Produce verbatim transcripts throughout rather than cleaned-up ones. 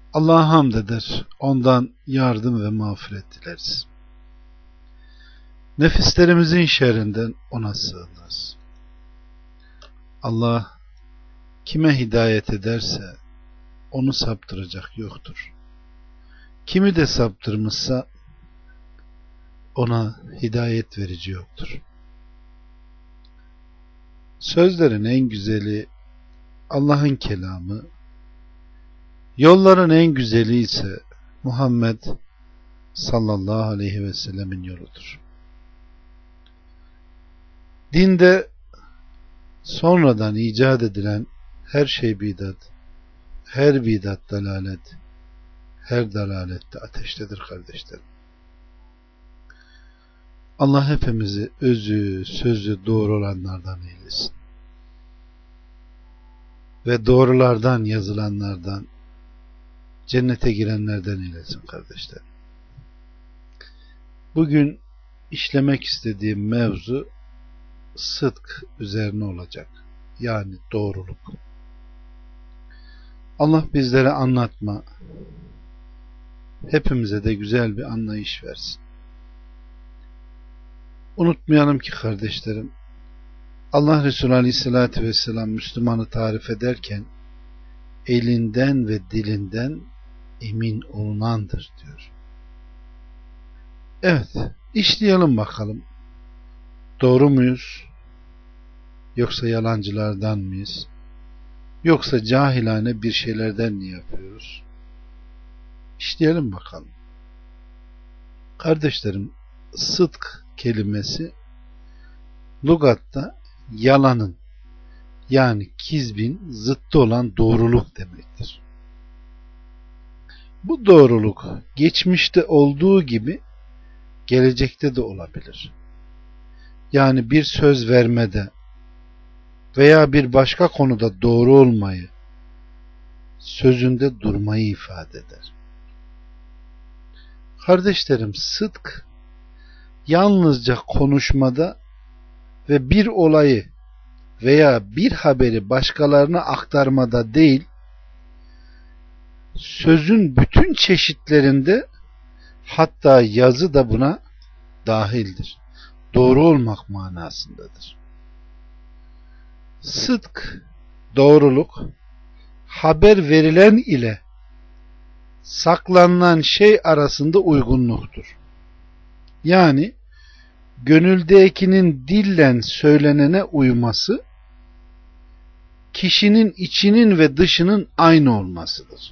Allah'a hamd eder, ondan yardım ve mağfiret dileriz. Nefislerimizin şerrinden ona sığınırız. Allah kime hidayet ederse onu saptıracak yoktur. Kimi de saptırmışsa ona hidayet verici yoktur. Sözlerin en güzeli Allah'ın kelamı, yolların en güzeli ise Muhammed sallallahu aleyhi ve sellemin yoludur. Dinde sonradan icat edilen her şey bidat, her bidat dalalet, her dalalet de ateştedir kardeşlerim. Allah hepimizi özü, sözü doğru olanlardan eylesin. Ve doğrulardan yazılanlardan, cennete girenlerden eylesin kardeşlerim. Bugün işlemek istediğim mevzu sıdk üzerine olacak. Yani doğruluk. Allah bizlere anlatma, hepimize de güzel bir anlayış versin. Unutmayalım ki kardeşlerim, Allah Resulü Aleyhisselatü Vesselam Müslümanı tarif ederken elinden ve dilinden emin olunandır diyor. Evet, işleyelim bakalım. Doğru muyuz? Yoksa yalancılardan mıyız? Yoksa cahilane bir şeylerden mi yapıyoruz? İşleyelim bakalım. Kardeşlerim, sıdk kelimesi lügatta yalanın, yani kizbin zıttı olan doğruluk demektir. Bu doğruluk geçmişte olduğu gibi gelecekte de olabilir. Yani bir söz vermede veya bir başka konuda doğru olmayı, sözünde durmayı ifade eder. Kardeşlerim, sıdk yalnızca konuşmada ve bir olayı veya bir haberi başkalarına aktarmada değil, sözün bütün çeşitlerinde, hatta yazı da buna dahildir. Doğru olmak manasındadır. Sıdk, doğruluk, haber verilen ile saklanılan şey arasında uygunluktur. Yani gönüldekinin dillen söylenene uyması, kişinin içinin ve dışının aynı olmasıdır.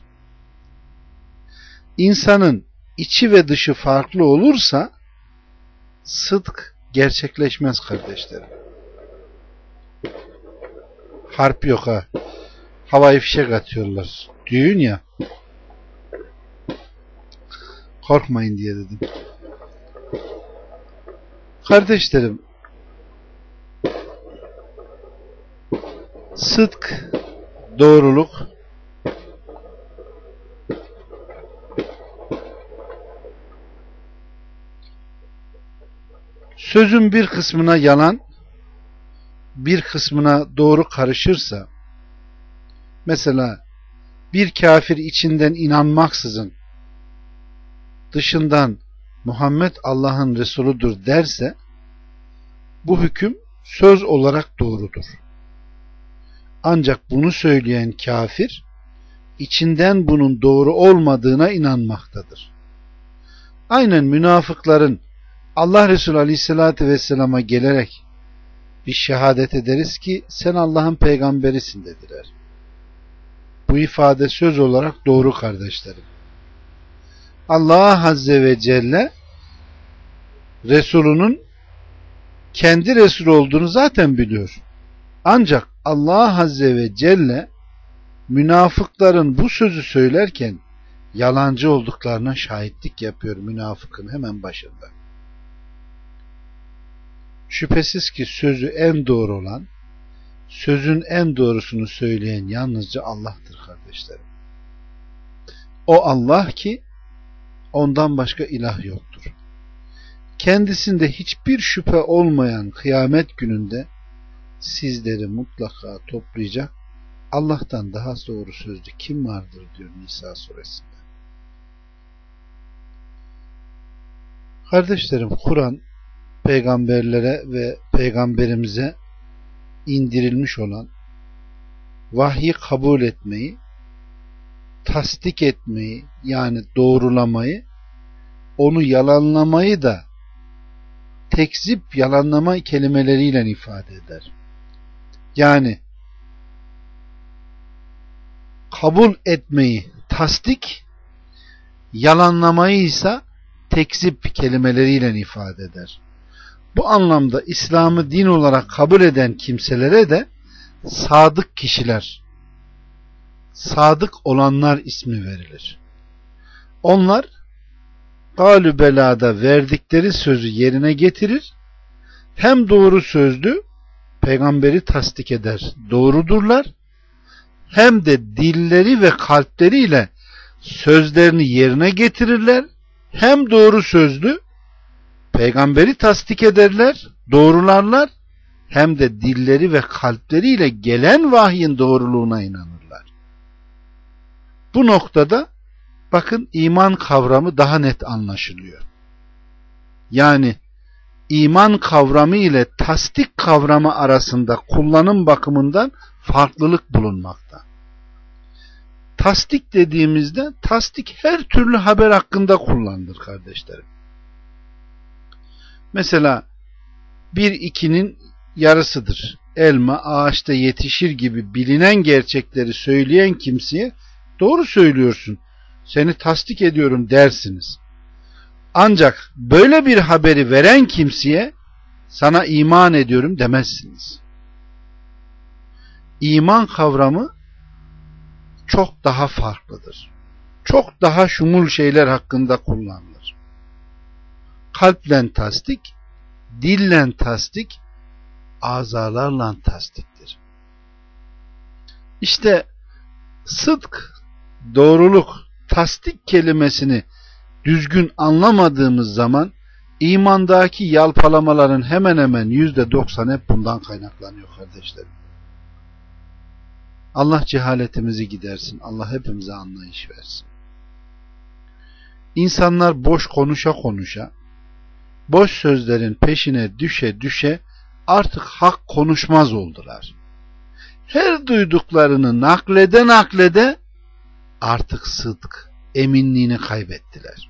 İnsanın içi ve dışı farklı olursa sıdk gerçekleşmez kardeşlerim. Harp yok ha. Havai fişek atıyorlar. Düğün ya. Korkmayın diye dedim. Kardeşlerim, sıdk, doğruluk, sözün bir kısmına yalan, bir kısmına doğru karışırsa, mesela bir kafir içinden inanmaksızın dışından Muhammed Allah'ın Resuludur derse, bu hüküm söz olarak doğrudur. Ancak bunu söyleyen kafir içinden bunun doğru olmadığına inanmaktadır. Aynen münafıkların Allah Resulü Aleyhisselatü Vesselam'a gelerek bir şehadet ederiz ki sen Allah'ın peygamberisin dediler. Bu ifade söz olarak doğru kardeşlerim. Allah Azze ve Celle Resulünün kendi Resul olduğunu zaten biliyor. Ancak Allah Azze ve Celle münafıkların bu sözü söylerken yalancı olduklarına şahitlik yapıyor münafıkın hemen başında. Şüphesiz ki sözü en doğru olan, sözün en doğrusunu söyleyen yalnızca Allah'tır kardeşlerim. O Allah ki ondan başka ilah yoktur. Kendisinde hiçbir şüphe olmayan kıyamet gününde sizleri mutlaka toplayacak Allah'tan daha doğru sözlü kim vardır diyor Nisa suresinde. Kardeşlerim, Kur'an peygamberlere ve peygamberimize indirilmiş olan vahyi kabul etmeyi, tasdik etmeyi, yani doğrulamayı, onu yalanlamayı da tekzip, yalanlama kelimeleriyle ifade eder. Yani kabul etmeyi tasdik, yalanlamayı ise tekzip kelimeleriyle ifade eder. Bu anlamda İslam'ı din olarak kabul eden kimselere de sadık kişiler, sadık olanlar ismi verilir. Onlar galü belada verdikleri sözü yerine getirir, hem doğru sözlü, peygamberi tasdik eder, doğrudurlar, hem de dilleri ve kalpleriyle sözlerini yerine getirirler, hem doğru sözlü, peygamberi tasdik ederler, doğrularlar, hem de dilleri ve kalpleriyle gelen vahyin doğruluğuna inanırlar. Bu noktada bakın, iman kavramı daha net anlaşılıyor. Yani iman kavramı ile tasdik kavramı arasında kullanım bakımından farklılık bulunmakta. Tasdik dediğimizde, tasdik her türlü haber hakkında kullanılır kardeşlerim. Mesela bir ikinin yarısıdır, elma ağaçta yetişir gibi bilinen gerçekleri söyleyen kimseye doğru söylüyorsun, seni tasdik ediyorum dersiniz. Ancak böyle bir haberi veren kimseye sana iman ediyorum demezsiniz. İman kavramı çok daha farklıdır. Çok daha şumul şeyler hakkında kullanılır. Kalple tasdik, dille tasdik, azalarla tasdiktir. İşte sıdk, doğruluk, tasdik kelimesini düzgün anlamadığımız zaman imandaki yalpalamaların hemen hemen yüzde doksan hep bundan kaynaklanıyor kardeşlerim. Allah cehaletimizi gidersin. Allah hepimize anlayış versin. İnsanlar boş konuşa konuşa, boş sözlerin peşine düşe düşe artık hak konuşmaz oldular. Her duyduklarını naklede naklede artık sıdk, eminliğini kaybettiler.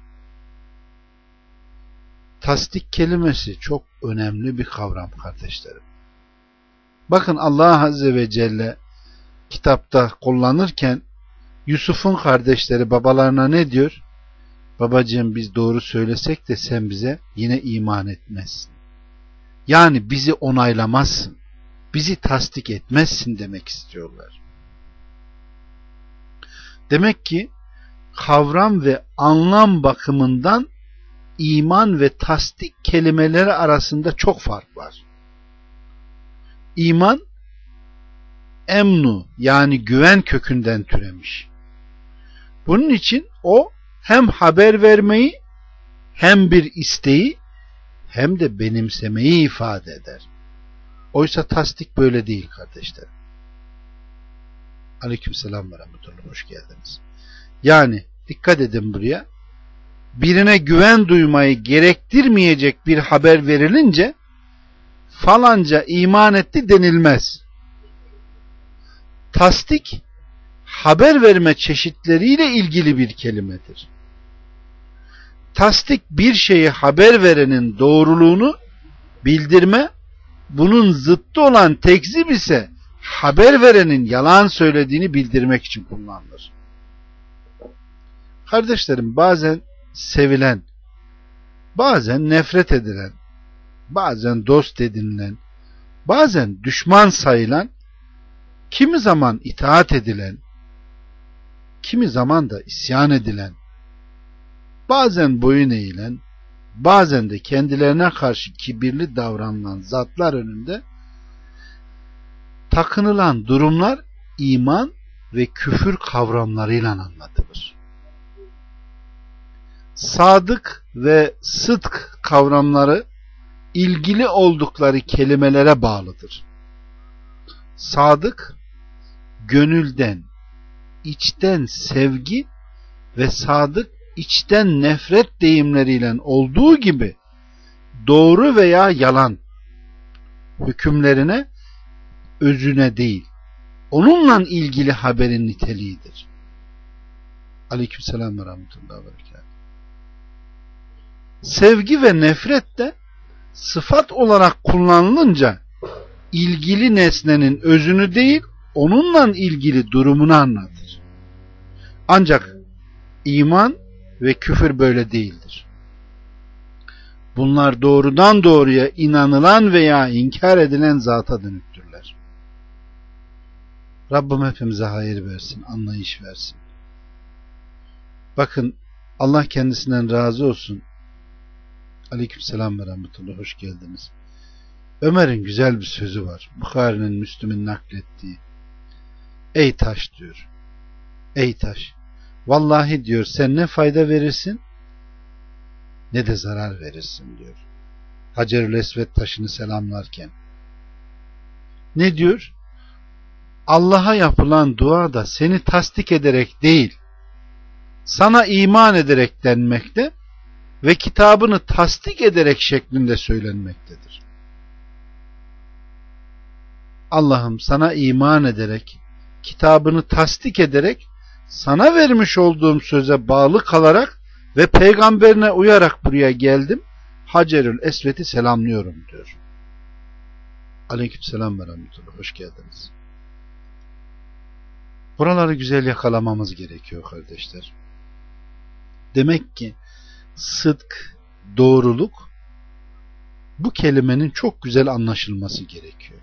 Tasdik kelimesi çok önemli bir kavram kardeşlerim. Bakın, Allah Azze ve Celle kitapta kullanırken Yusuf'un kardeşleri babalarına ne diyor? Babacığım, biz doğru söylesek de sen bize yine iman etmezsin. Yani bizi onaylamazsın, bizi tasdik etmezsin demek istiyorlar. Demek ki kavram ve anlam bakımından iman ve tasdik kelimeleri arasında çok fark var. İman, emnu, yani güven kökünden türemiş. Bunun için o hem haber vermeyi, hem bir isteği, hem de benimsemeyi ifade eder. Oysa tasdik böyle değil kardeşlerim. Aleykümselam ve rahmetullah, hoş geldiniz. Yani dikkat edin buraya. Birine güven duymayı gerektirmeyecek bir haber verilince falanca iman etti denilmez. Tasdik, haber verme çeşitleriyle ilgili bir kelimedir. Tasdik, bir şeyi haber verenin doğruluğunu bildirme, bunun zıttı olan tekzip ise haber verenin yalan söylediğini bildirmek için kullanılır. Kardeşlerim, bazen sevilen, bazen nefret edilen, bazen dost edinilen, bazen düşman sayılan, kimi zaman itaat edilen, kimi zaman da isyan edilen, bazen boyun eğilen, bazen de kendilerine karşı kibirli davranılan zatlar önünde takınılan durumlar iman ve küfür kavramlarıyla anlatılır. Sadık ve sıdk kavramları ilgili oldukları kelimelere bağlıdır. Sadık, gönülden, içten sevgi ve sadık içten nefret deyimleriyle olduğu gibi doğru veya yalan hükümlerine, özüne değil, onunla ilgili haberin niteliğidir. Aleykümselam ve rahmetullahi ve berekatuhu. Sevgi ve nefret de sıfat olarak kullanılınca ilgili nesnenin özünü değil, onunla ilgili durumunu anlatır. Ancak iman ve küfür böyle değildir. Bunlar doğrudan doğruya inanılan veya inkar edilen zata dönüktürler. Rabbim hepimize hayır versin, anlayış versin. Bakın, Allah kendisinden razı olsun. Aleykümselam ve rahmetullah, hoş geldiniz. Ömer'in güzel bir sözü var. Bukhari'nin, Müslüm'ün naklettiği. Ey taş diyor. Ey taş. Vallahi diyor, sen ne fayda verirsin ne de zarar verirsin diyor. Hacer-ül Esved taşını selamlarken. Ne diyor? Allah'a yapılan dua da seni tasdik ederek değil, sana iman ederek denmekte ve kitabını tasdik ederek şeklinde söylenmektedir. Allah'ım sana iman ederek, kitabını tasdik ederek, sana vermiş olduğum söze bağlı kalarak ve peygamberine uyarak buraya geldim. Hacerül Esved'i selamlıyorum diyor. Aleykümselam ve rahmetullah. Hoş geldiniz. Buraları güzel yakalamamız gerekiyor kardeşler. Demek ki sıdk, doğruluk, bu kelimenin çok güzel anlaşılması gerekiyor.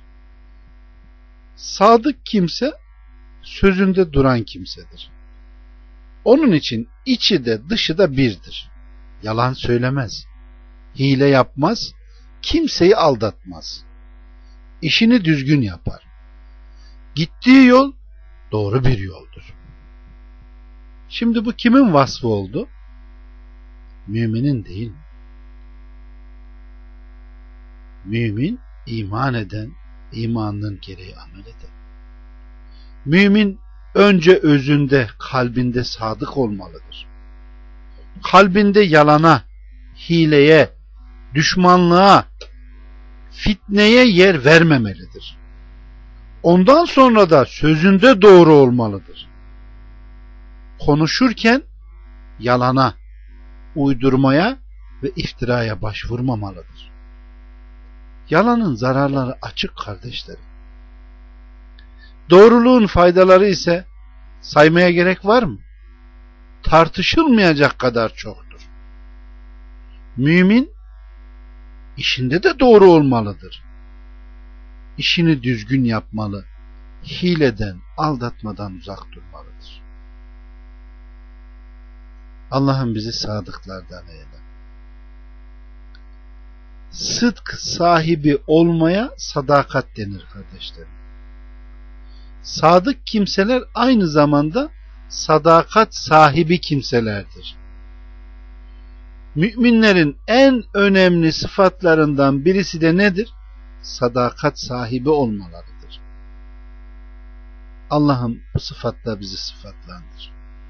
Sadık kimse sözünde duran kimsedir. Onun için içi de dışı da birdir. Yalan söylemez, hile yapmaz, kimseyi aldatmaz. İşini düzgün yapar. Gittiği yol doğru bir yoldur. Şimdi bu kimin vasfı oldu? Müminin değil mi? Mümin, iman eden, imanının gereği amel eder. Mümin önce özünde, kalbinde sadık olmalıdır. Kalbinde yalana, hileye, düşmanlığa, fitneye yer vermemelidir. Ondan sonra da sözünde doğru olmalıdır. Konuşurken yalana, uydurmaya ve iftiraya başvurmamalıdır. Yalanın zararları açık kardeşlerim. Doğruluğun faydaları ise saymaya gerek var mı? Tartışılmayacak kadar çoktur. Mümin işinde de doğru olmalıdır. İşini düzgün yapmalı. Hileden, aldatmadan uzak durmalıdır. Allah'ım bizi sadıklardan eyle. Sıdk sahibi olmaya sadakat denir kardeşlerim. Sadık kimseler aynı zamanda sadakat sahibi kimselerdir. Müminlerin en önemli sıfatlarından birisi de nedir? Sadakat sahibi olmalarıdır. Allah'ım bu sıfatla bizi sıfatlandır.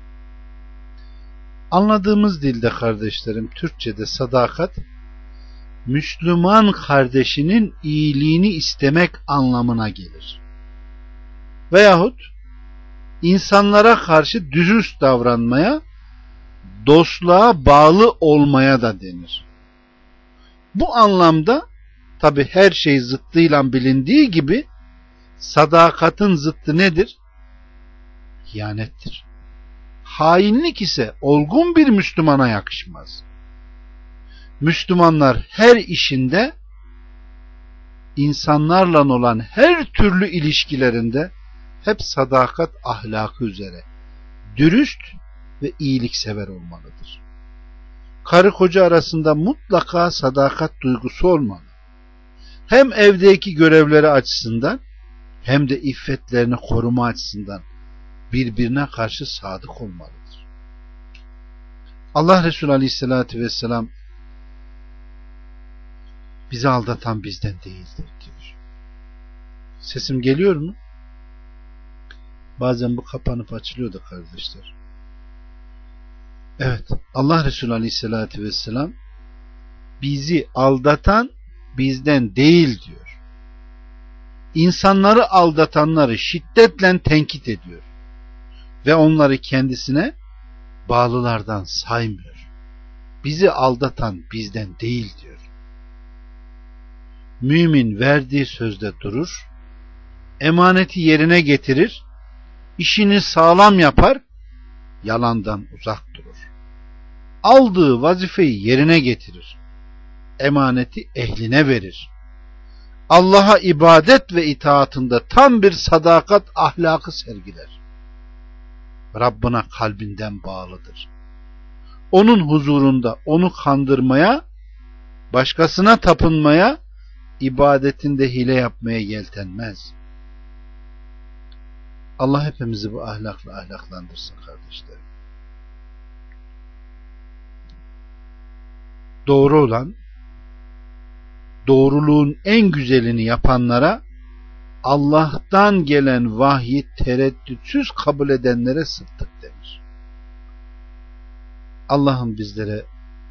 Anladığımız dilde kardeşlerim, Türkçe'de sadakat, Müslüman kardeşinin iyiliğini istemek anlamına gelir. Veyahut insanlara karşı dürüst davranmaya, dostluğa bağlı olmaya da denir. Bu anlamda tabi her şey zıttıyla bilindiği gibi sadakatin zıttı nedir? İhanettir. Hainlik ise olgun bir Müslümana yakışmaz. Müslümanlar her işinde, insanlarla olan her türlü ilişkilerinde hep sadakat ahlakı üzere dürüst ve iyiliksever olmalıdır. Karı koca arasında mutlaka sadakat duygusu olmalı. Hem evdeki görevleri açısından hem de iffetlerini koruma açısından birbirine karşı sadık olmalıdır. Allah Resulü Aleyhisselatü Vesselam bizi aldatan bizden değildir diyor. Sesim geliyor mu? Bazen bu kapanıp açılıyordu kardeşler. Evet, Allah Resulü Aleyhisselatü Vesselam bizi aldatan bizden değil diyor. İnsanları aldatanları şiddetle tenkit ediyor ve onları kendisine bağlılardan saymıyor. Bizi aldatan bizden değil diyor. Mümin verdiği sözde durur, emaneti yerine getirir, işini sağlam yapar, yalandan uzak durur. Aldığı vazifeyi yerine getirir, emaneti ehline verir. Allah'a ibadet ve itaatında tam bir sadakat ahlakı sergiler. Rabbına kalbinden bağlıdır. Onun huzurunda onu kandırmaya, başkasına tapınmaya, ibadetinde hile yapmaya yeltenmez. Allah hepimizi bu ahlakla ahlaklandırsın kardeşlerim. Doğru olan, doğruluğun en güzelini yapanlara, Allah'tan gelen vahyi tereddütsüz kabul edenlere sıddık denir. Allah'ım bizlere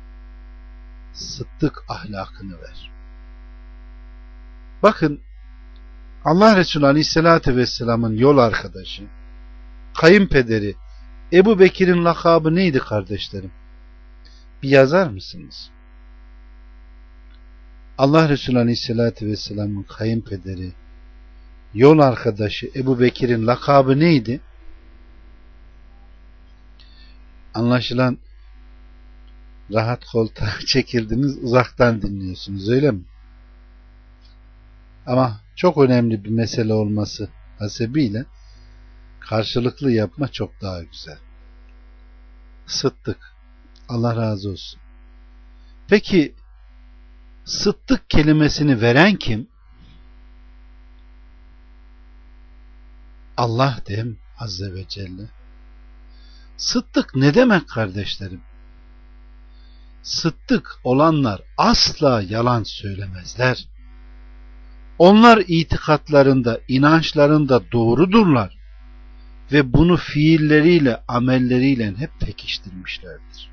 sıddık ahlakını ver. Bakın, Allah Resulü Aleyhisselatü Vesselam'ın yol arkadaşı, kayınpederi Ebu Bekir'in lakabı neydi kardeşlerim? Bir yazar mısınız? Allah Resulü Aleyhisselatü Vesselam'ın kayınpederi, yol arkadaşı Ebu Bekir'in lakabı neydi? Anlaşılan rahat koltuğa çekildiniz, uzaktan dinliyorsunuz, öyle mi? Ama çok önemli bir mesele olması hasebiyle karşılıklı yapma çok daha güzel. Sıddık. Allah razı olsun. Peki sıddık kelimesini veren kim? Allah dem Azze ve Celle. Sıddık ne demek kardeşlerim? Sıddık olanlar asla yalan söylemezler. Onlar itikatlarında, inançlarında doğrudurlar ve bunu fiilleriyle, amelleriyle hep pekiştirmişlerdir.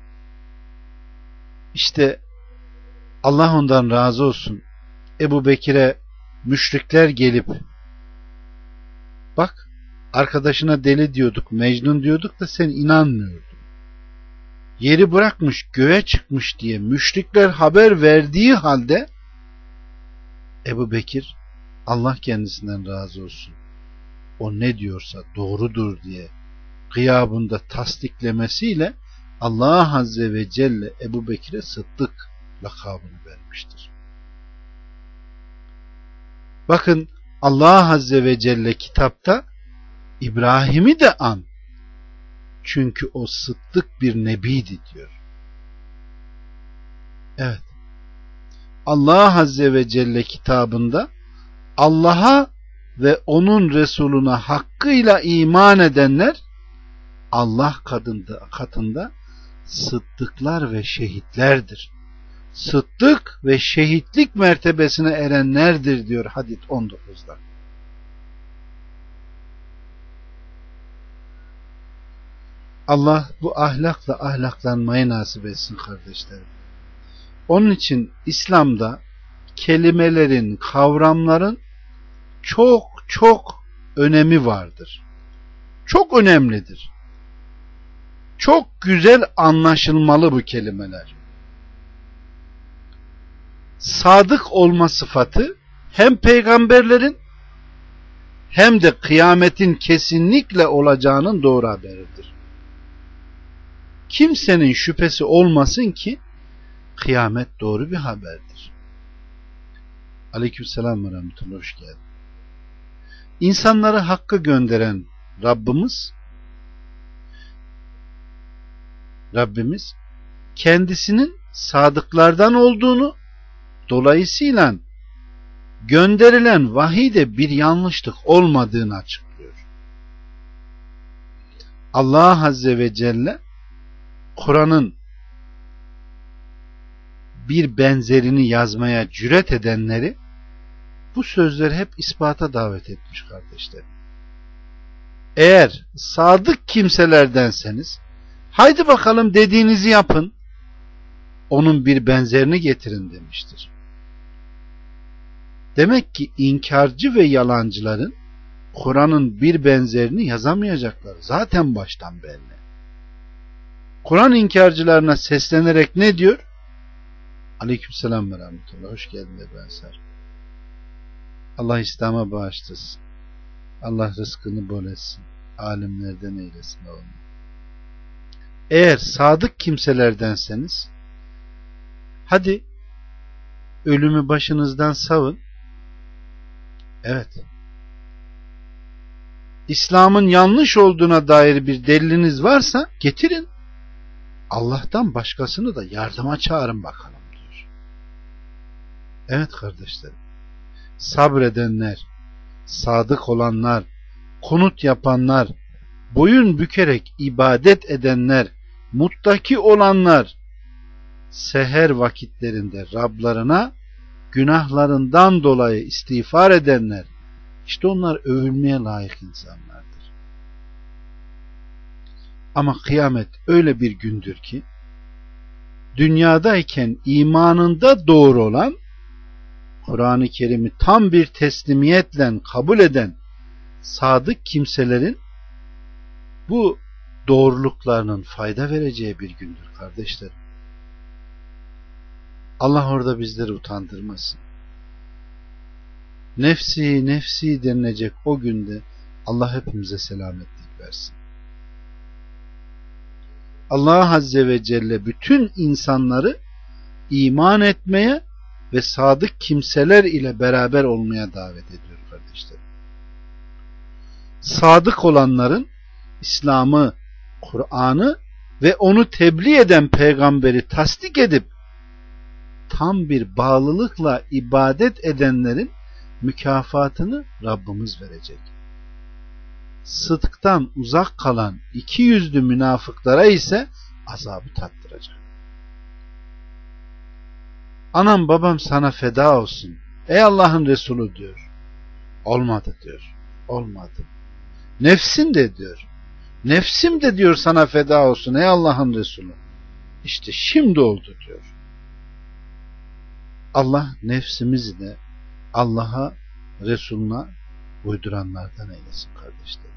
İşte Allah ondan razı olsun. Ebu Bekir'e müşrikler gelip, bak arkadaşına deli diyorduk, Mecnun diyorduk da sen inanmıyordun. Yeri bırakmış, göğe çıkmış diye müşrikler haber verdiği halde Ebu Bekir, Allah kendisinden razı olsun, o ne diyorsa doğrudur diye gıyabında tasdiklemesiyle Allah Azze ve Celle Ebu Bekir'e Sıddık lakabını vermiştir. Bakın Allah Azze ve Celle kitapta İbrahim'i de an, çünkü o sıddık bir nebiydi diyor. Evet. Allah Azze ve Celle kitabında Allah'a ve onun Resulüne hakkıyla iman edenler Allah katında, katında sıddıklar ve şehitlerdir. Sıddık ve şehitlik mertebesine erenlerdir diyor Hadid on dokuzda. Allah bu ahlakla ahlaklanmayı nasip etsin kardeşlerim. Onun için İslam'da kelimelerin, kavramların çok çok önemi vardır. Çok önemlidir. Çok güzel anlaşılmalı bu kelimeler. Sadık olma sıfatı hem peygamberlerin hem de kıyametin kesinlikle olacağının doğru haberidir. Kimsenin şüphesi olmasın ki kıyamet doğru bir haberdir. Aleykümselam ve rahmetullah, hoş geldin. İnsanları hakka gönderen Rabbimiz Rabbimiz kendisinin sadıklardan olduğunu, dolayısıyla gönderilen vahiyde bir yanlışlık olmadığını açıklıyor. Allah Azze ve Celle Kur'an'ın bir benzerini yazmaya cüret edenleri bu sözleri hep ispata davet etmiş kardeşlerim. eğer sadık kimselerdenseniz haydi bakalım dediğinizi yapın, onun bir benzerini getirin demiştir. Demek ki inkarcı ve yalancıların Kur'an'ın bir benzerini yazamayacaklar. Zaten baştan belli. Kur'an inkarcılarına seslenerek ne diyor? Aleykümselam ve rahmetullah. Hoş geldin Ebu Ensar. Allah İslam'a bağışlasın. Allah rızkını bol etsin. Alimlerden eylesin oğlum. Eğer sadık kimselerdenseniz hadi ölümü başınızdan savun. Evet. İslam'ın yanlış olduğuna dair bir deliliniz varsa getirin. Allah'tan başkasını da yardıma çağırın bakalım diyor. Evet kardeşlerim. Sabredenler, sadık olanlar, kunut yapanlar, boyun bükerek ibadet edenler, muttaki olanlar, seher vakitlerinde Rablarına günahlarından dolayı istiğfar edenler, işte onlar övülmeye layık insanlardır. Ama kıyamet öyle bir gündür ki, dünyadayken imanında doğru olan, Kur'an-ı Kerim'i tam bir teslimiyetle kabul eden sadık kimselerin bu doğruluklarının fayda vereceği bir gündür kardeşlerim. Allah orada bizleri utandırmasın. Nefsi nefsi denilecek o günde Allah hepimize selametlik versin. Allah Azze ve Celle bütün insanları iman etmeye ve sadık kimseler ile beraber olmaya davet ediyor kardeşlerim. Sadık olanların İslam'ı, Kur'an'ı ve onu tebliğ eden peygamberi tasdik edip tam bir bağlılıkla ibadet edenlerin mükafatını Rabbimiz verecek. Sıdktan uzak kalan iki yüzlü münafıklara ise azabı tattıracak. Anam babam sana feda olsun ey Allah'ın Resulü diyor. Olmadı diyor. Olmadı. Nefsin de diyor. Nefsim de diyor sana feda olsun ey Allah'ın Resulü. İşte şimdi oldu diyor. Allah nefsimizi de Allah'a, Resulüne uyduranlardan eylesin kardeşlerim.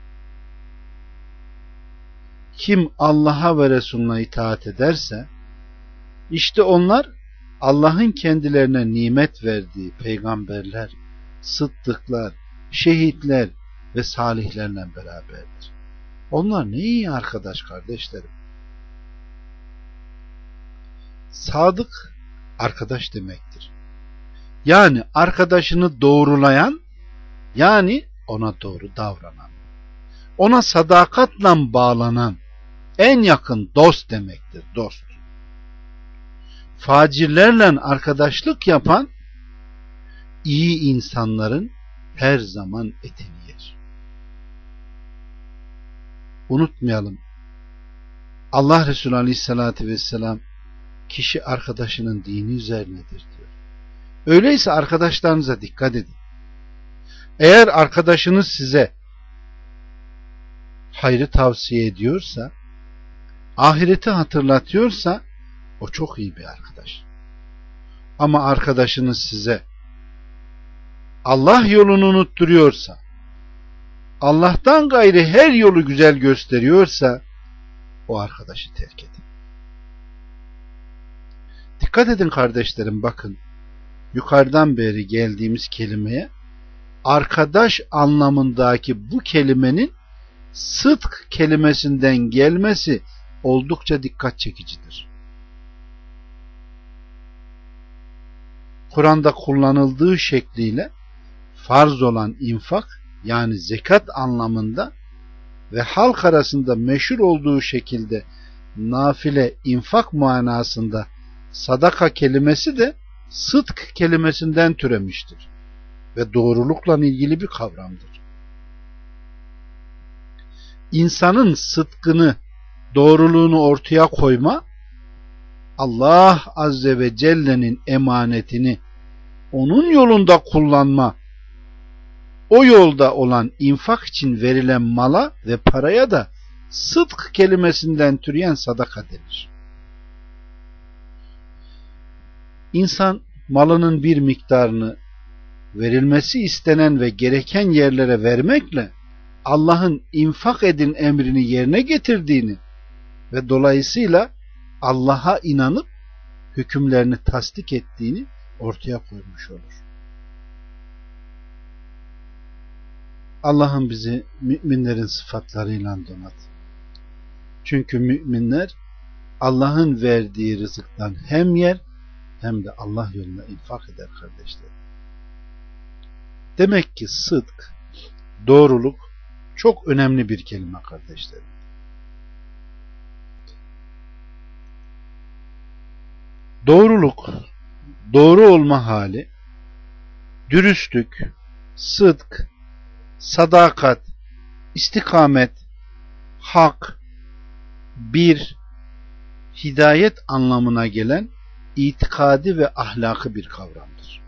Kim Allah'a ve Resulüne itaat ederse işte onlar Allah'ın kendilerine nimet verdiği peygamberler, sıddıklar, şehitler ve salihlerle beraberdir. Onlar ne iyi arkadaş kardeşlerim. Sadık arkadaş demektir. Yani arkadaşını doğrulayan, yani ona doğru davranan, ona sadakatle bağlanan en yakın dost demektir. Dost. Facirlerle arkadaşlık yapan iyi insanların her zaman etini yer. Unutmayalım. Allah Resulü Aleyhisselatü Vesselam kişi arkadaşının dini üzerinedir diyor. Öyleyse arkadaşlarınıza dikkat edin. Eğer arkadaşınız size hayrı tavsiye ediyorsa, ahireti hatırlatıyorsa o çok iyi bir arkadaş. Ama arkadaşınız size Allah yolunu unutturuyorsa, Allah'tan gayri her yolu güzel gösteriyorsa o arkadaşı terk edin. Dikkat edin kardeşlerim, bakın yukarıdan beri geldiğimiz kelimeye arkadaş anlamındaki bu kelimenin sıdk kelimesinden gelmesi oldukça dikkat çekicidir. Kur'an'da kullanıldığı şekliyle farz olan infak, yani zekat anlamında ve halk arasında meşhur olduğu şekilde nafile infak manasında sadaka kelimesi de sıdk kelimesinden türemiştir ve doğrulukla ilgili bir kavramdır. İnsanın sıdkını, doğruluğunu ortaya koyma, Allah Azze ve Celle'nin emanetini onun yolunda kullanma o yolda olan infak için verilen mala ve paraya da sıdk kelimesinden türeyen sadaka denir. İnsan malının bir miktarını verilmesi istenen ve gereken yerlere vermekle Allah'ın infak edin emrini yerine getirdiğini ve dolayısıyla Allah'a inanıp hükümlerini tasdik ettiğini ortaya koymuş olur. Allah'ım bizi müminlerin sıfatlarıyla donat. Çünkü müminler Allah'ın verdiği rızıktan hem yer hem de Allah yoluna infak eder kardeşlerim. Demek ki sıdk, doğruluk çok önemli bir kelime kardeşlerim. Doğruluk, doğru olma hali, dürüstlük, sıdk, sadakat, istikamet, hak, bir, hidayet anlamına gelen itikadi ve ahlakı bir kavramdır.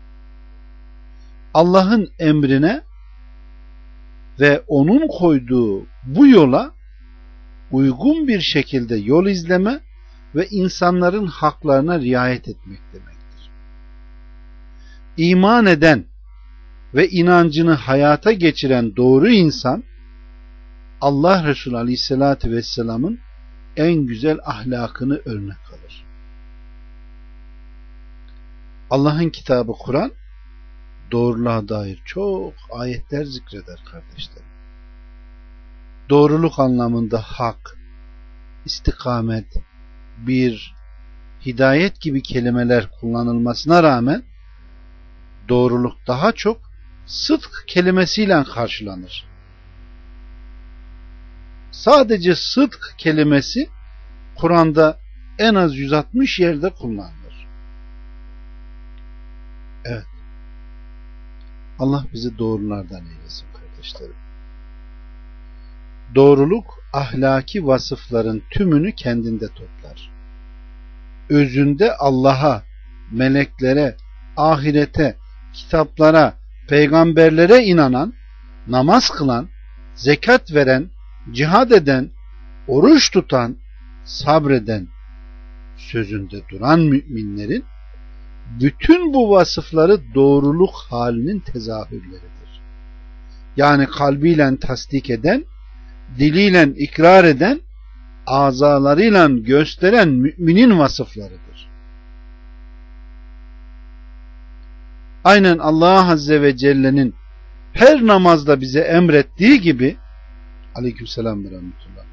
Allah'ın emrine ve onun koyduğu bu yola uygun bir şekilde yol izleme ve insanların haklarına riayet etmek demektir. İman eden ve inancını hayata geçiren doğru insan, Allah Resulü Aleyhisselatü Vesselam'ın en güzel ahlakını örnek alır. Allah'ın kitabı Kur'an, doğruluğa dair çok ayetler zikreder kardeşlerim. Doğruluk anlamında hak, istikamet, bir, hidayet gibi kelimeler kullanılmasına rağmen doğruluk daha çok sıdk kelimesiyle karşılanır. Sadece sıdk kelimesi Kur'an'da en az yüz altmış yerde kullanılır. Evet. Allah bizi doğrulardan eylesin kardeşlerim. Doğruluk ahlaki vasıfların tümünü kendinde toplar. Özünde Allah'a, meleklere, ahirete, kitaplara, peygamberlere inanan, namaz kılan, zekat veren, cihad eden, oruç tutan, sabreden, sözünde duran müminlerin bütün bu vasıfları doğruluk halinin tezahürleridir. Yani kalbiyle tasdik eden, diliyle ikrar eden, azalarıyla gösteren müminin vasıflarıdır. Aynen Allah Azze ve Celle'nin her namazda bize emrettiği gibi, aleykümselam ve rahmetullah.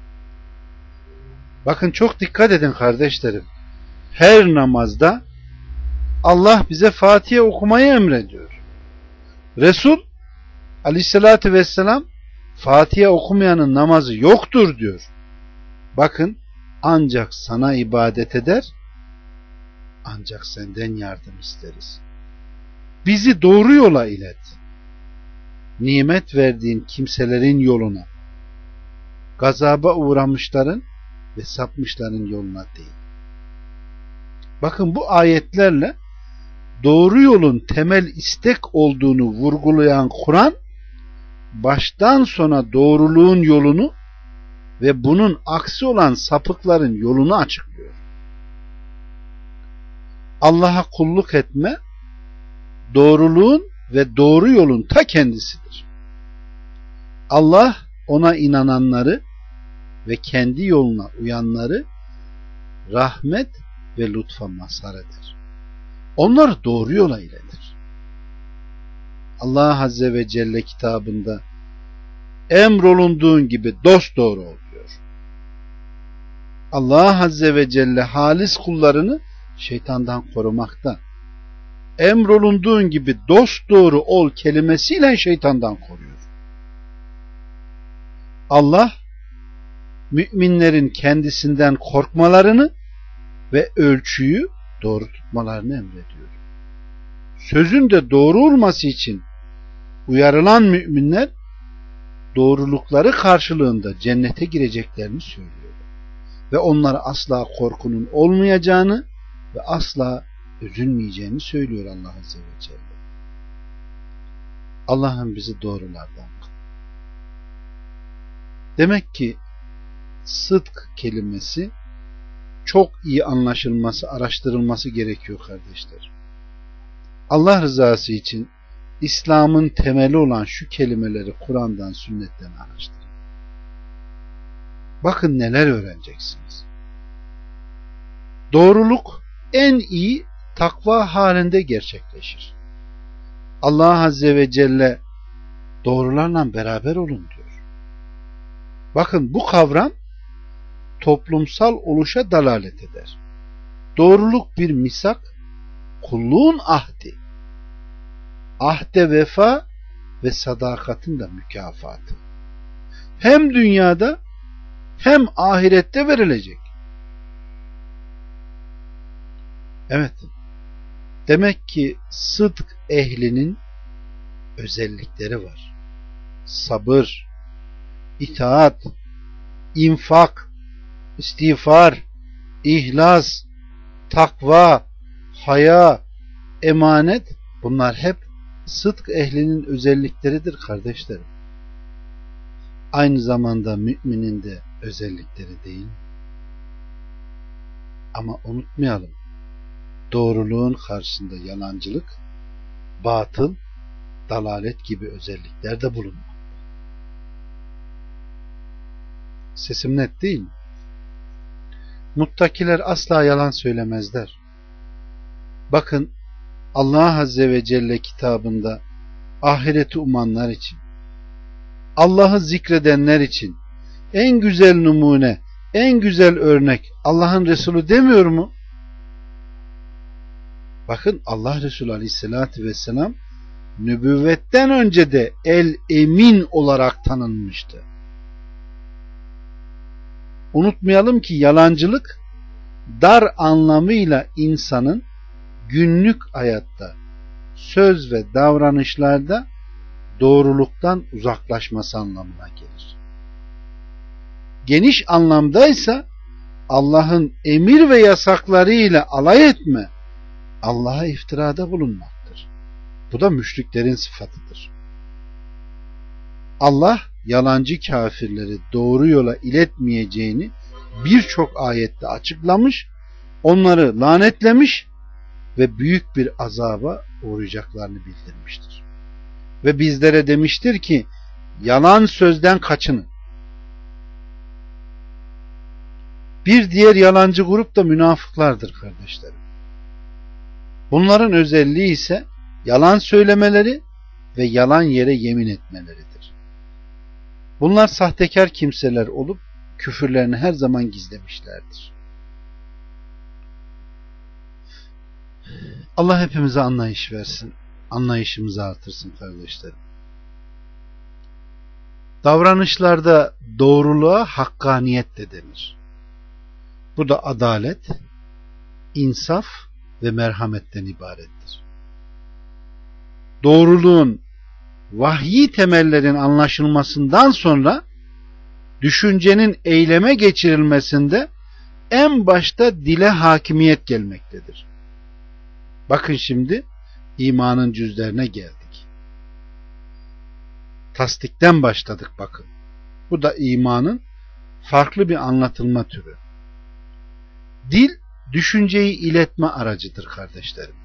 Bakın çok dikkat edin kardeşlerim. Her namazda Allah bize Fatiha okumayı emrediyor. Resul Aleyhisselatü Vesselam Fatiha okumayanın namazı yoktur diyor. Bakın, ancak sana ibadet eder, ancak senden yardım isteriz. Bizi doğru yola ilet. Nimet verdiğin kimselerin yoluna, gazaba uğramışların ve sapmışların yoluna değil. Bakın, bu ayetlerle doğru yolun temel istek olduğunu vurgulayan Kur'an, baştan sona doğruluğun yolunu ve bunun aksi olan sapıkların yolunu açıklıyor. Allah'a kulluk etme, doğruluğun ve doğru yolun ta kendisidir. Allah ona inananları ve kendi yoluna uyanları rahmet ve lütfa mazhar eder. Onları doğru yola iletir. Allah Azze ve Celle kitabında emrolunduğun gibi dosdoğru ol diyor. Allah Azze ve Celle halis kullarını şeytandan korumakta. Emrolunduğun gibi dosdoğru ol kelimesiyle şeytandan koruyor. Allah müminlerin kendisinden korkmalarını ve ölçüyü doğru tutmalarını emrediyor. Sözün de doğru olması için uyarılan müminler doğrulukları karşılığında cennete gireceklerini söylüyor. Ve onlara asla korkunun olmayacağını ve asla üzülmeyeceğini söylüyor Allah Azze ve Celle. Allah'ım bizi doğrulardan kıl. Demek ki sıdk kelimesi çok iyi anlaşılması, araştırılması gerekiyor kardeşler. Allah rızası için İslam'ın temeli olan şu kelimeleri Kur'an'dan, sünnetten araştırın. Bakın neler öğreneceksiniz. Doğruluk en iyi takva halinde gerçekleşir. Allah Azze ve Celle doğrularla beraber olun diyor. Bakın bu kavram toplumsal oluşa dalalet eder. Doğruluk bir misak, kulluğun ahdi. Ahde vefa ve sadakatin de mükafatı. Hem dünyada hem ahirette verilecek. Evet. Demek ki sıdk ehlinin özellikleri var. Sabır, itaat, infak, istiğfar, ihlas, takva, haya, emanet, bunlar hep sıdk ehlinin özellikleridir kardeşlerim. Aynı zamanda müminin de özellikleri değil. Ama unutmayalım, doğruluğun karşısında yalancılık, batıl, dalalet gibi özellikler de bulunmakta. Sesim net değil mi? Muttakiler asla yalan söylemezler. Bakın Allah Azze ve Celle kitabında ahireti umanlar için, Allah'ı zikredenler için en güzel numune, en güzel örnek Allah'ın Resulü demiyor mu? Bakın Allah Resulü Aleyhisselatü Vesselam nübüvvetten önce de el emin olarak tanınmıştı. Unutmayalım ki yalancılık dar anlamıyla insanın günlük hayatta, söz ve davranışlarda doğruluktan uzaklaşması anlamına gelir. Geniş anlamdaysa Allah'ın emir ve yasaklarıyla alay etme, Allah'a iftirada bulunmaktır. Bu da müşriklerin sıfatıdır. Allah yalancı kafirleri doğru yola iletmeyeceğini birçok ayette açıklamış, onları lanetlemiş ve büyük bir azaba uğrayacaklarını bildirmiştir. Ve bizlere demiştir ki yalan sözden kaçının. Bir diğer yalancı grup da münafıklardır kardeşlerim. Bunların özelliği ise yalan söylemeleri ve yalan yere yemin etmeleridir. Bunlar sahtekar kimseler olup küfürlerini her zaman gizlemişlerdir. Allah hepimize anlayış versin. Anlayışımızı artırsın kardeşlerim. Davranışlarda doğruluğa hakkaniyet de denir. Bu da adalet, insaf ve merhametten ibarettir. Doğruluğun vahyi temellerin anlaşılmasından sonra düşüncenin eyleme geçirilmesinde en başta dile hakimiyet gelmektedir. Bakın şimdi imanın cüzlerine geldik. Tasdikten başladık bakın. Bu da imanın farklı bir anlatılma türü. Dil düşünceyi iletme aracıdır kardeşlerim.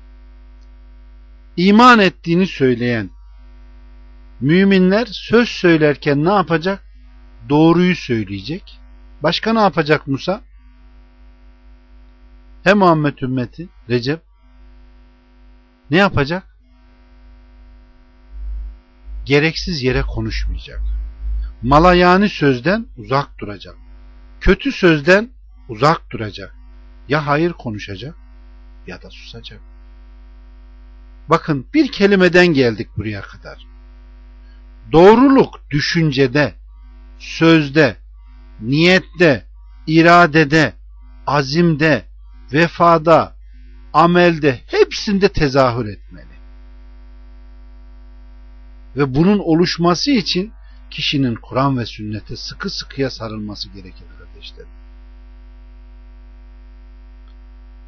İman ettiğini söyleyen müminler söz söylerken ne yapacak? Doğruyu söyleyecek. Başka ne yapacak Musa? He Muhammed ümmeti, Recep ne yapacak? Gereksiz yere konuşmayacak. Malayani sözden uzak duracak. Kötü sözden uzak duracak. Ya hayır konuşacak ya da susacak. Bakın bir kelimeden geldik buraya kadar. Doğruluk düşüncede, sözde, niyette, iradede, azimde, vefada, amelde hepsinde tezahür etmeli. Ve bunun oluşması için kişinin Kur'an ve sünnete sıkı sıkıya sarılması gerekir kardeşlerim.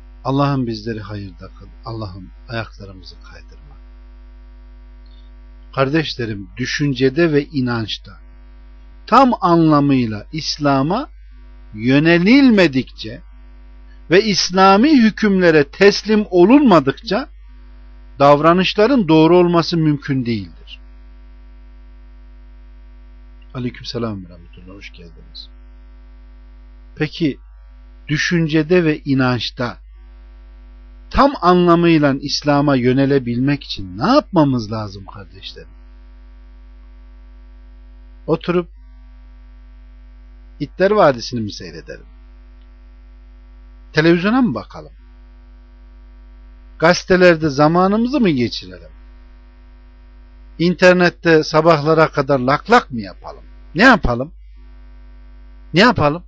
Allah'ım bizleri hayırda kıl. Allah'ım ayaklarımızı kaydırma. kardeşlerim, düşüncede ve inançta tam anlamıyla İslam'a yönelilmedikçe ve İslami hükümlere teslim olunmadıkça davranışların doğru olması mümkün değildir. Aleykümselam ve rahmetullah, hoş geldiniz. Peki düşüncede ve inançta tam anlamıyla İslam'a yönelebilmek için ne yapmamız lazım kardeşlerim? Oturup İtler Vadisi'ni mi seyredelim? Televizyona mı bakalım? Gazetelerde zamanımızı mı geçirelim? İnternette sabahlara kadar lak lak mı yapalım? Ne yapalım? Ne yapalım?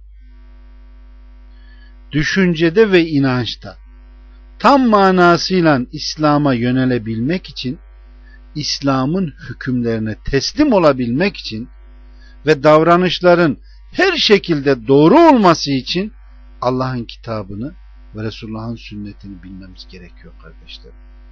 Düşüncede ve inançta tam manasıyla İslam'a yönelebilmek için, İslam'ın hükümlerine teslim olabilmek için ve davranışların her şekilde doğru olması için Allah'ın kitabını ve Resulullah'ın sünnetini bilmemiz gerekiyor kardeşlerim.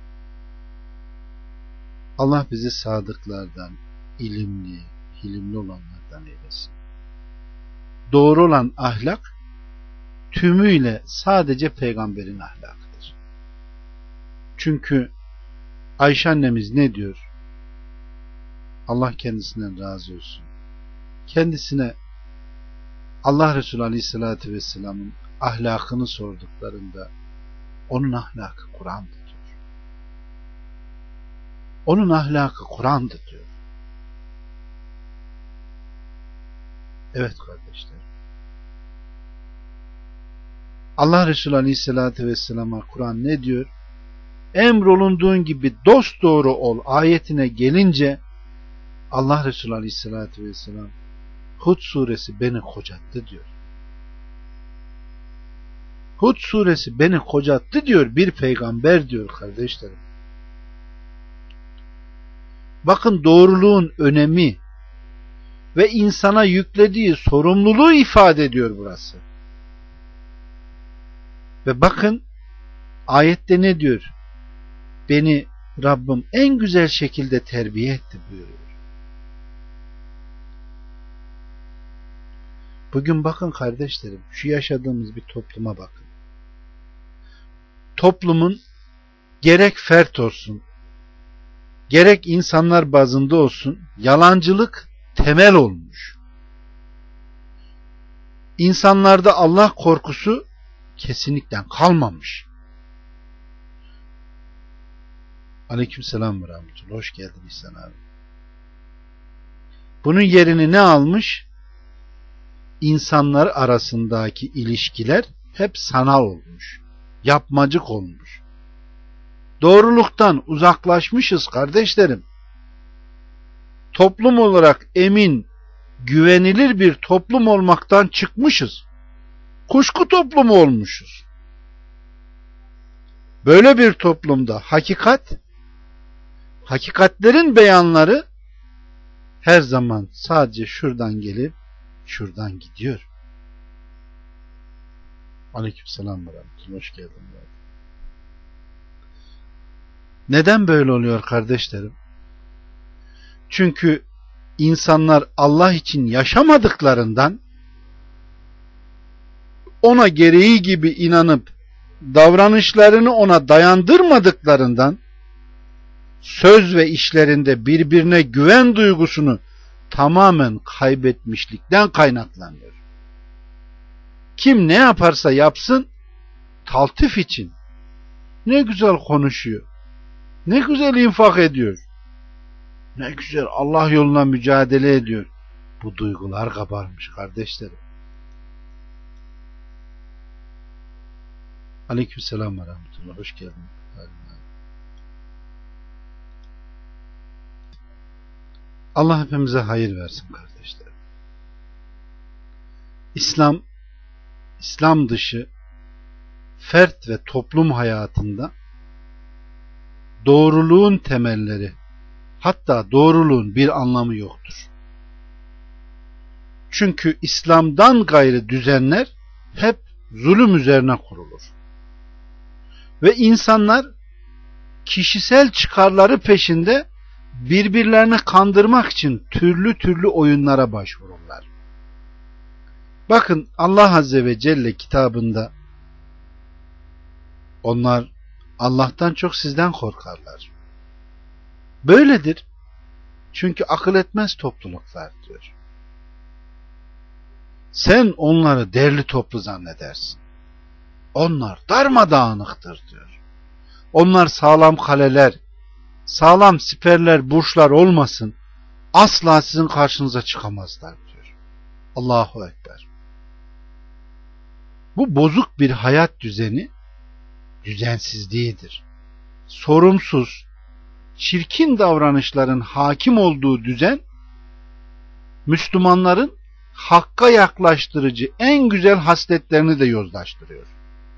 Allah bizi sadıklardan, ilimli, hilimli olanlardan eylesin. Doğru olan ahlak tümüyle sadece peygamberin ahlakıdır. Çünkü Ayşe annemiz ne diyor? Allah kendisinden razı olsun. Kendisine Allah Resulü Aleyhisselatü Vesselam'ın ahlakını sorduklarında onun ahlakı Kur'an'dır diyor. Onun ahlakı Kur'an'dır diyor. Evet kardeşler. Allah Resulü Aleyhisselatü Vesselam'a Kur'an ne diyor? Emrolunduğun gibi dosdoğru ol ayetine gelince Allah Resulü Aleyhisselatü Vesselam Hud suresi beni kocattı diyor. Hud suresi beni kocattı diyor bir peygamber diyor kardeşlerim. Bakın doğruluğun önemi ve insana yüklediği sorumluluğu ifade ediyor burası. Ve bakın ayette ne diyor? Beni Rabbim en güzel şekilde terbiye etti buyuruyor. Bugün bakın kardeşlerim, şu yaşadığımız bir topluma bakın. Toplumun gerek fert olsun, gerek insanlar bazında olsun, yalancılık temel olmuş. İnsanlarda Allah korkusu kesinlikle kalmamış. Aleykümselam ve rahmetullah. Hoş geldin İhsan abi. Bunun yerini ne almış? İnsanlar arasındaki ilişkiler hep sanal olmuş. Yapmacık olmuş. Doğruluktan uzaklaşmışız kardeşlerim. Toplum olarak emin, güvenilir bir toplum olmaktan çıkmışız. Kuşku toplumu olmuşuz. Böyle bir toplumda hakikat, hakikatlerin beyanları her zaman sadece şuradan gelip şuradan gidiyor. Aleykümselam ve rahmetullah. Hoş geldin. Neden böyle oluyor kardeşlerim? Çünkü insanlar Allah için yaşamadıklarından, ona gereği gibi inanıp davranışlarını ona dayandırmadıklarından, söz ve işlerinde birbirine güven duygusunu tamamen kaybetmişlikten kaynaklanıyor. Kim ne yaparsa yapsın taltif için ne güzel konuşuyor, ne güzel infak ediyor, ne güzel Allah yoluna mücadele ediyor. Bu duygular kabarmış kardeşlerim. Aleykümselam ve rahmetullah. Hoş geldin. Allah hepimize hayır versin kardeşlerim. İslam, İslam dışı fert ve toplum hayatında doğruluğun temelleri, hatta doğruluğun bir anlamı yoktur. Çünkü İslam'dan gayrı düzenler hep zulüm üzerine kurulur. Ve insanlar kişisel çıkarları peşinde birbirlerini kandırmak için türlü türlü oyunlara başvururlar. Bakın Allah Azze ve Celle kitabında onlar Allah'tan çok sizden korkarlar. Böyledir. Çünkü akıl etmez topluluklar diyor. Sen onları derli toplu zannedersin. Onlar darmadağınıktır diyor. Onlar sağlam kaleler, sağlam siperler, burçlar olmasın, asla sizin karşınıza çıkamazlar diyor. Allahu Ekber. Bu bozuk bir hayat düzeni, düzensizliğidir. Sorumsuz, çirkin davranışların hakim olduğu düzen, Müslümanların hakka yaklaştırıcı en güzel hasletlerini de yozlaştırıyor.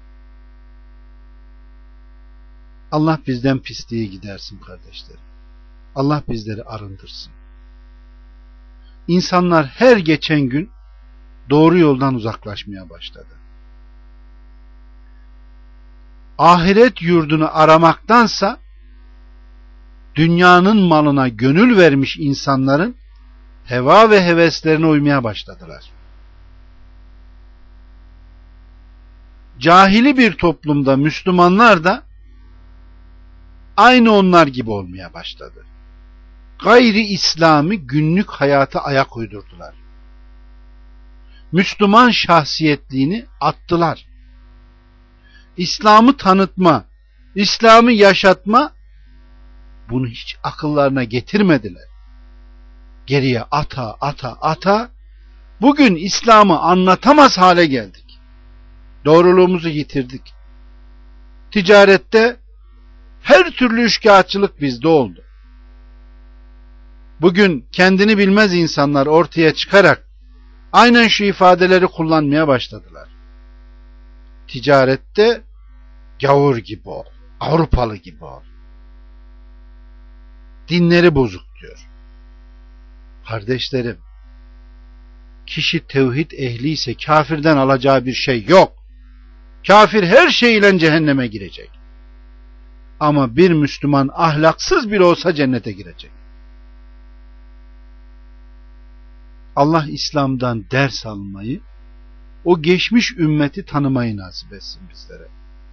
Allah bizden pisliği gidersin kardeşlerim. Allah bizleri arındırsın. İnsanlar her geçen gün doğru yoldan uzaklaşmaya başladı. Ahiret yurdunu aramaktansa dünyanın malına gönül vermiş insanların heva ve heveslerine uymaya başladılar. Cahili bir toplumda Müslümanlar da aynı onlar gibi olmaya başladı. Gayri İslami günlük hayata ayak uydurdular. Müslüman şahsiyetliğini attılar. İslam'ı tanıtma, İslam'ı yaşatma, bunu hiç akıllarına getirmediler. Geriye ata ata ata bugün İslam'ı anlatamaz hale geldik. Doğruluğumuzu yitirdik. Ticarette her türlü üçkağıtçılık bizde oldu. Bugün kendini bilmez insanlar ortaya çıkarak aynen şu ifadeleri kullanmaya başladılar. Ticarette gavur gibi ol, Avrupalı gibi ol. Dinleri bozuk diyor. Kardeşlerim, kişi tevhid ehli ise kafirden alacağı bir şey yok. Kafir her şeyle cehenneme girecek. Ama bir Müslüman ahlaksız bile olsa cennete girecek. Allah İslam'dan ders almayı, o geçmiş ümmeti tanımayı nasip etsin bizlere.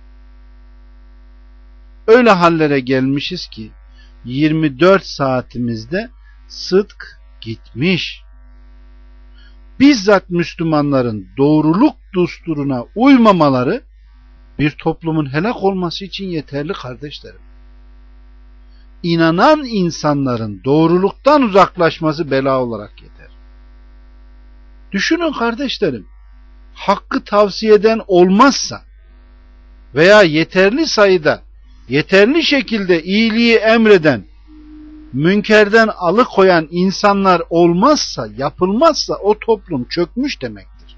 Öyle hallere gelmişiz ki yirmi dört saatimizde sıdk gitmiş. Bizzat Müslümanların doğruluk düsturuna uymamaları bir toplumun helak olması için yeterli kardeşlerim. İnanan insanların doğruluktan uzaklaşması bela olarak yeter. Düşünün kardeşlerim, hakkı tavsiye eden olmazsa veya yeterli sayıda, yeterli şekilde iyiliği emreden, münkerden alıkoyan insanlar olmazsa, yapılmazsa o toplum çökmüş demektir.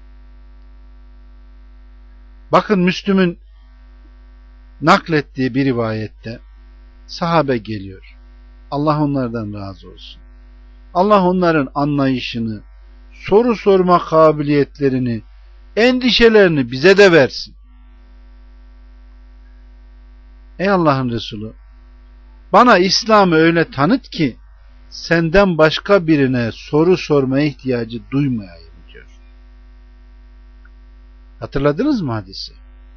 Bakın Müslüm'ün naklettiği bir rivayette sahabe geliyor. Allah onlardan razı olsun. Allah onların anlayışını, soru sorma kabiliyetlerini, endişelerini bize de versin. Ey Allah'ın Resulü, bana İslam'ı öyle tanıt ki senden başka birine soru sormaya ihtiyacı duymayayım diyor. Hatırladınız mı hadisi?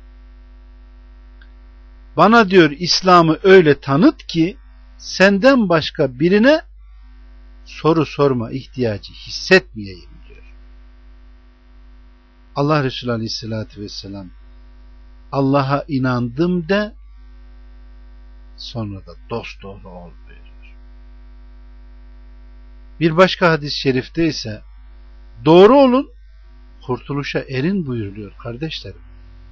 Bana diyor İslam'ı öyle tanıt ki senden başka birine soru sorma ihtiyacı hissetmeyeyim diyor. Allah Resulü Aleyhisselatü Vesselam Allah'a inandım de sonra da dosdoğru ol buyuruyor. Bir başka hadis-i şerifte ise doğru olun, kurtuluşa erin buyuruluyor kardeşlerim.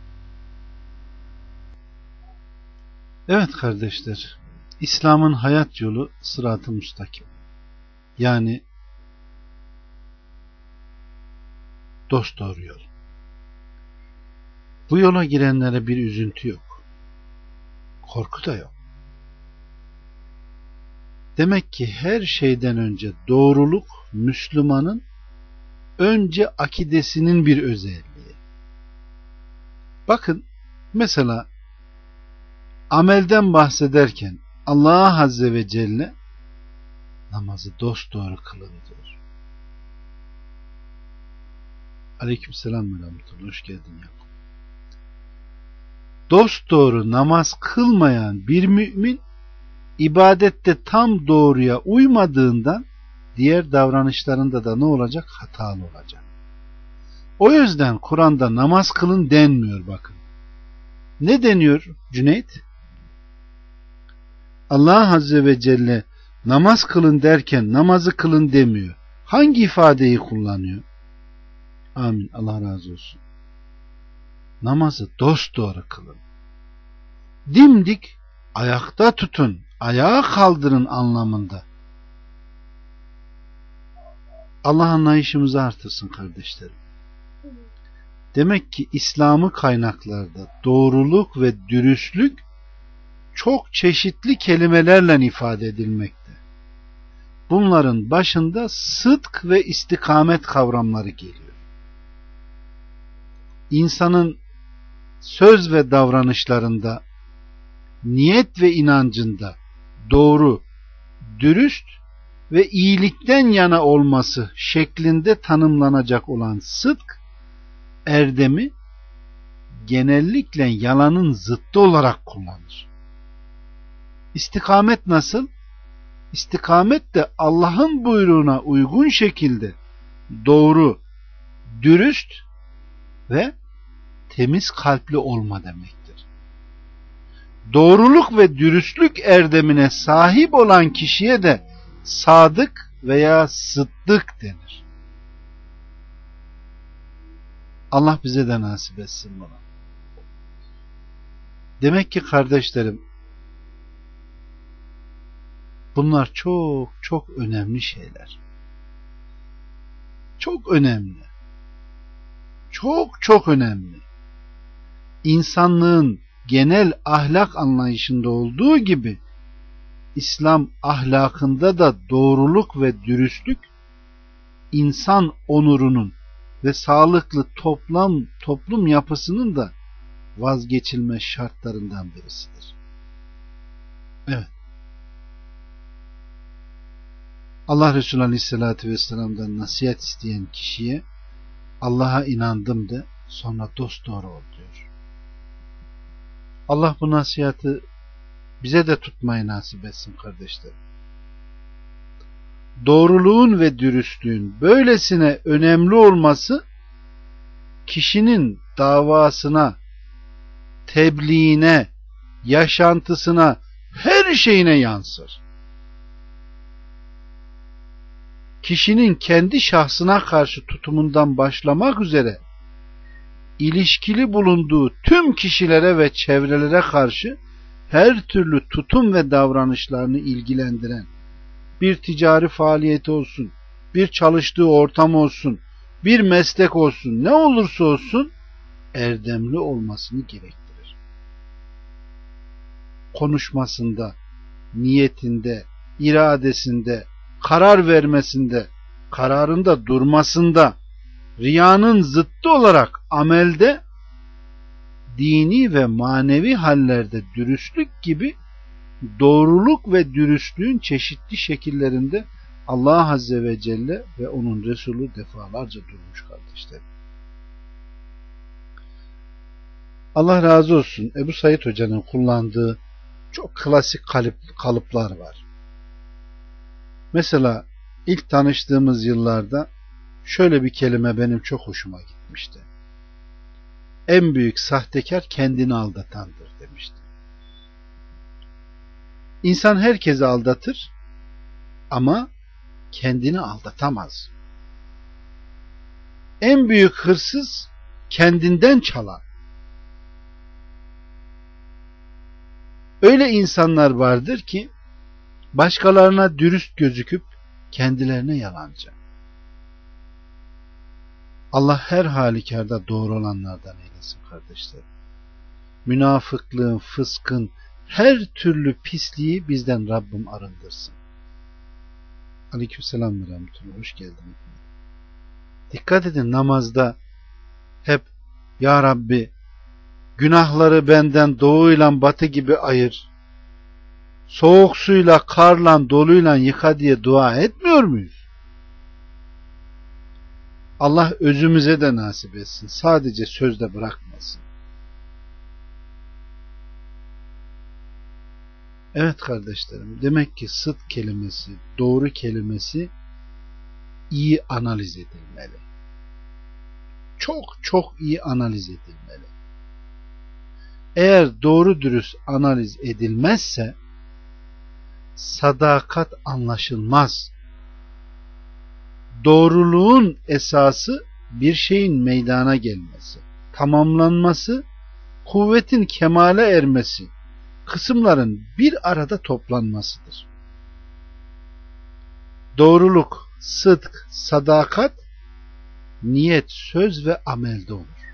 Evet kardeşler, İslam'ın hayat yolu sırat-ı müstakim. Yani dosdoğru yol. Bu yola girenlere bir üzüntü yok. Korku da yok. Demek ki her şeyden önce doğruluk Müslümanın önce akidesinin bir özelliği. Bakın mesela amelden bahsederken Allah Azze ve Celle namazı dosdoğru kılın diyor. Aleykümselam ve rahmetullah. Hoş geldin ya. Dosdoğru namaz kılmayan bir mümin ibadette tam doğruya uymadığından diğer davranışlarında da ne olacak? Hatalı olacak. O yüzden Kur'an'da namaz kılın denmiyor bakın. Ne deniyor Cüneyt? Allah Azze ve Celle namaz kılın derken namazı kılın demiyor. Hangi ifadeyi kullanıyor? Amin. Allah razı olsun. Namazı dosdoğru kılın. Dimdik ayakta tutun, ayağa kaldırın anlamında. Allah anlayışımızı artırsın kardeşlerim. Demek ki İslam'ı kaynaklarda doğruluk ve dürüstlük çok çeşitli kelimelerle ifade edilmekte. Bunların başında sıdk ve istikamet kavramları geliyor. İnsanın söz ve davranışlarında, niyet ve inancında doğru, dürüst ve iyilikten yana olması şeklinde tanımlanacak olan sıdk, erdemi genellikle yalanın zıttı olarak kullanır. İstikamet nasıl? İstikamet de Allah'ın buyruğuna uygun şekilde doğru, dürüst ve temiz kalpli olma demektir. Doğruluk ve dürüstlük erdemine sahip olan kişiye de sadık veya sıddık denir. Allah bize de nasip etsin bunu. Demek ki kardeşlerim, bunlar çok çok önemli şeyler. Çok önemli. Çok çok önemli. İnsanlığın genel ahlak anlayışında olduğu gibi İslam ahlakında da doğruluk ve dürüstlük insan onurunun ve sağlıklı toplam toplum yapısının da vazgeçilmez şartlarından birisidir. Evet. Allah Resulü Aleyhisselatü Vesselam'dan nasihat isteyen kişiye Allah'a inandım de sonra dosdoğru ol diyor. Allah bu nasihatı bize de tutmayı nasip etsin kardeşlerim. Doğruluğun ve dürüstlüğün böylesine önemli olması kişinin davasına, tebliğine, yaşantısına, her şeyine yansır. Kişinin kendi şahsına karşı tutumundan başlamak üzere ilişkili bulunduğu tüm kişilere ve çevrelere karşı her türlü tutum ve davranışlarını ilgilendiren bir ticari faaliyeti olsun, bir çalıştığı ortam olsun, bir meslek olsun, ne olursa olsun erdemli olmasını gerektirir. Konuşmasında, niyetinde, iradesinde, karar vermesinde, kararında durmasında, riyanın zıttı olarak amelde, dini ve manevi hallerde dürüstlük gibi doğruluk ve dürüstlüğün çeşitli şekillerinde Allah Azze ve Celle ve onun Resulü defalarca durmuş kardeşlerim. Allah razı olsun. Ebu Said Hoca'nın kullandığı çok klasik kalıp, kalıplar var. Mesela ilk tanıştığımız yıllarda şöyle bir kelime benim çok hoşuma gitmişti. En büyük sahtekar kendini aldatandır demişti. İnsan herkesi aldatır ama kendini aldatamaz. En büyük hırsız kendinden çalar. Öyle insanlar vardır ki başkalarına dürüst gözüküp kendilerine yalancı. Allah her halükarda doğru olanlardan eylesin kardeşlerim. Münafıklığın, fıskın, her türlü pisliği bizden Rabbim arındırsın. Aleykümselam ve rahmetullah. Hoş geldin. Dikkat edin, namazda hep Ya Rabbi günahları benden doğuyla batı gibi ayır. soğuk suyla, karla, doluyla yıka diye dua etmiyor muyuz? Allah özümüze de nasip etsin. Sadece sözde bırakmasın. Evet kardeşlerim, demek ki sıdk kelimesi, doğru kelimesi iyi analiz edilmeli. Çok çok iyi analiz edilmeli. Eğer doğru dürüst analiz edilmezse sadakat anlaşılmaz. Doğruluğun esası bir şeyin meydana gelmesi, tamamlanması, kuvvetin kemale ermesi, kısımların bir arada toplanmasıdır. Doğruluk, sıdk, sadakat, niyet, söz ve amelde olur.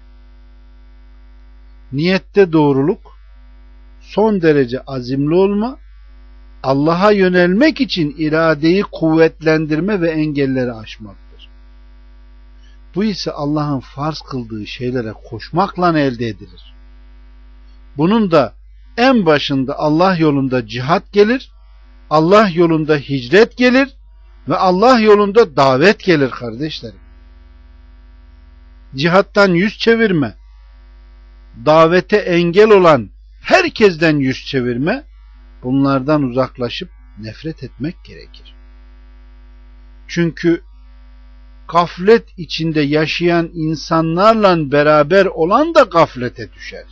Niyette doğruluk, son derece azimli olma, Allah'a yönelmek için iradeyi kuvvetlendirme ve engelleri aşmaktır. Bu ise Allah'ın farz kıldığı şeylere koşmakla elde edilir. Bunun da en başında Allah yolunda cihat gelir, Allah yolunda hicret gelir ve Allah yolunda davet gelir kardeşlerim. Cihattan yüz çevirme, davete engel olan herkesten yüz çevirme, bunlardan uzaklaşıp nefret etmek gerekir. Çünkü gaflet içinde yaşayan insanlarla beraber olan da gaflete düşer.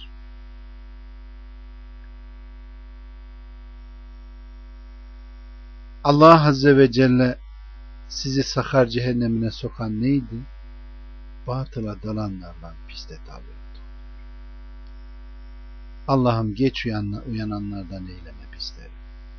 Allah Azze ve Celle sizi sakar cehennemine sokan neydi? Batıla dalanlarla piste tabi oldu. Allah'ım geç uyananlardan eyleme bizleri.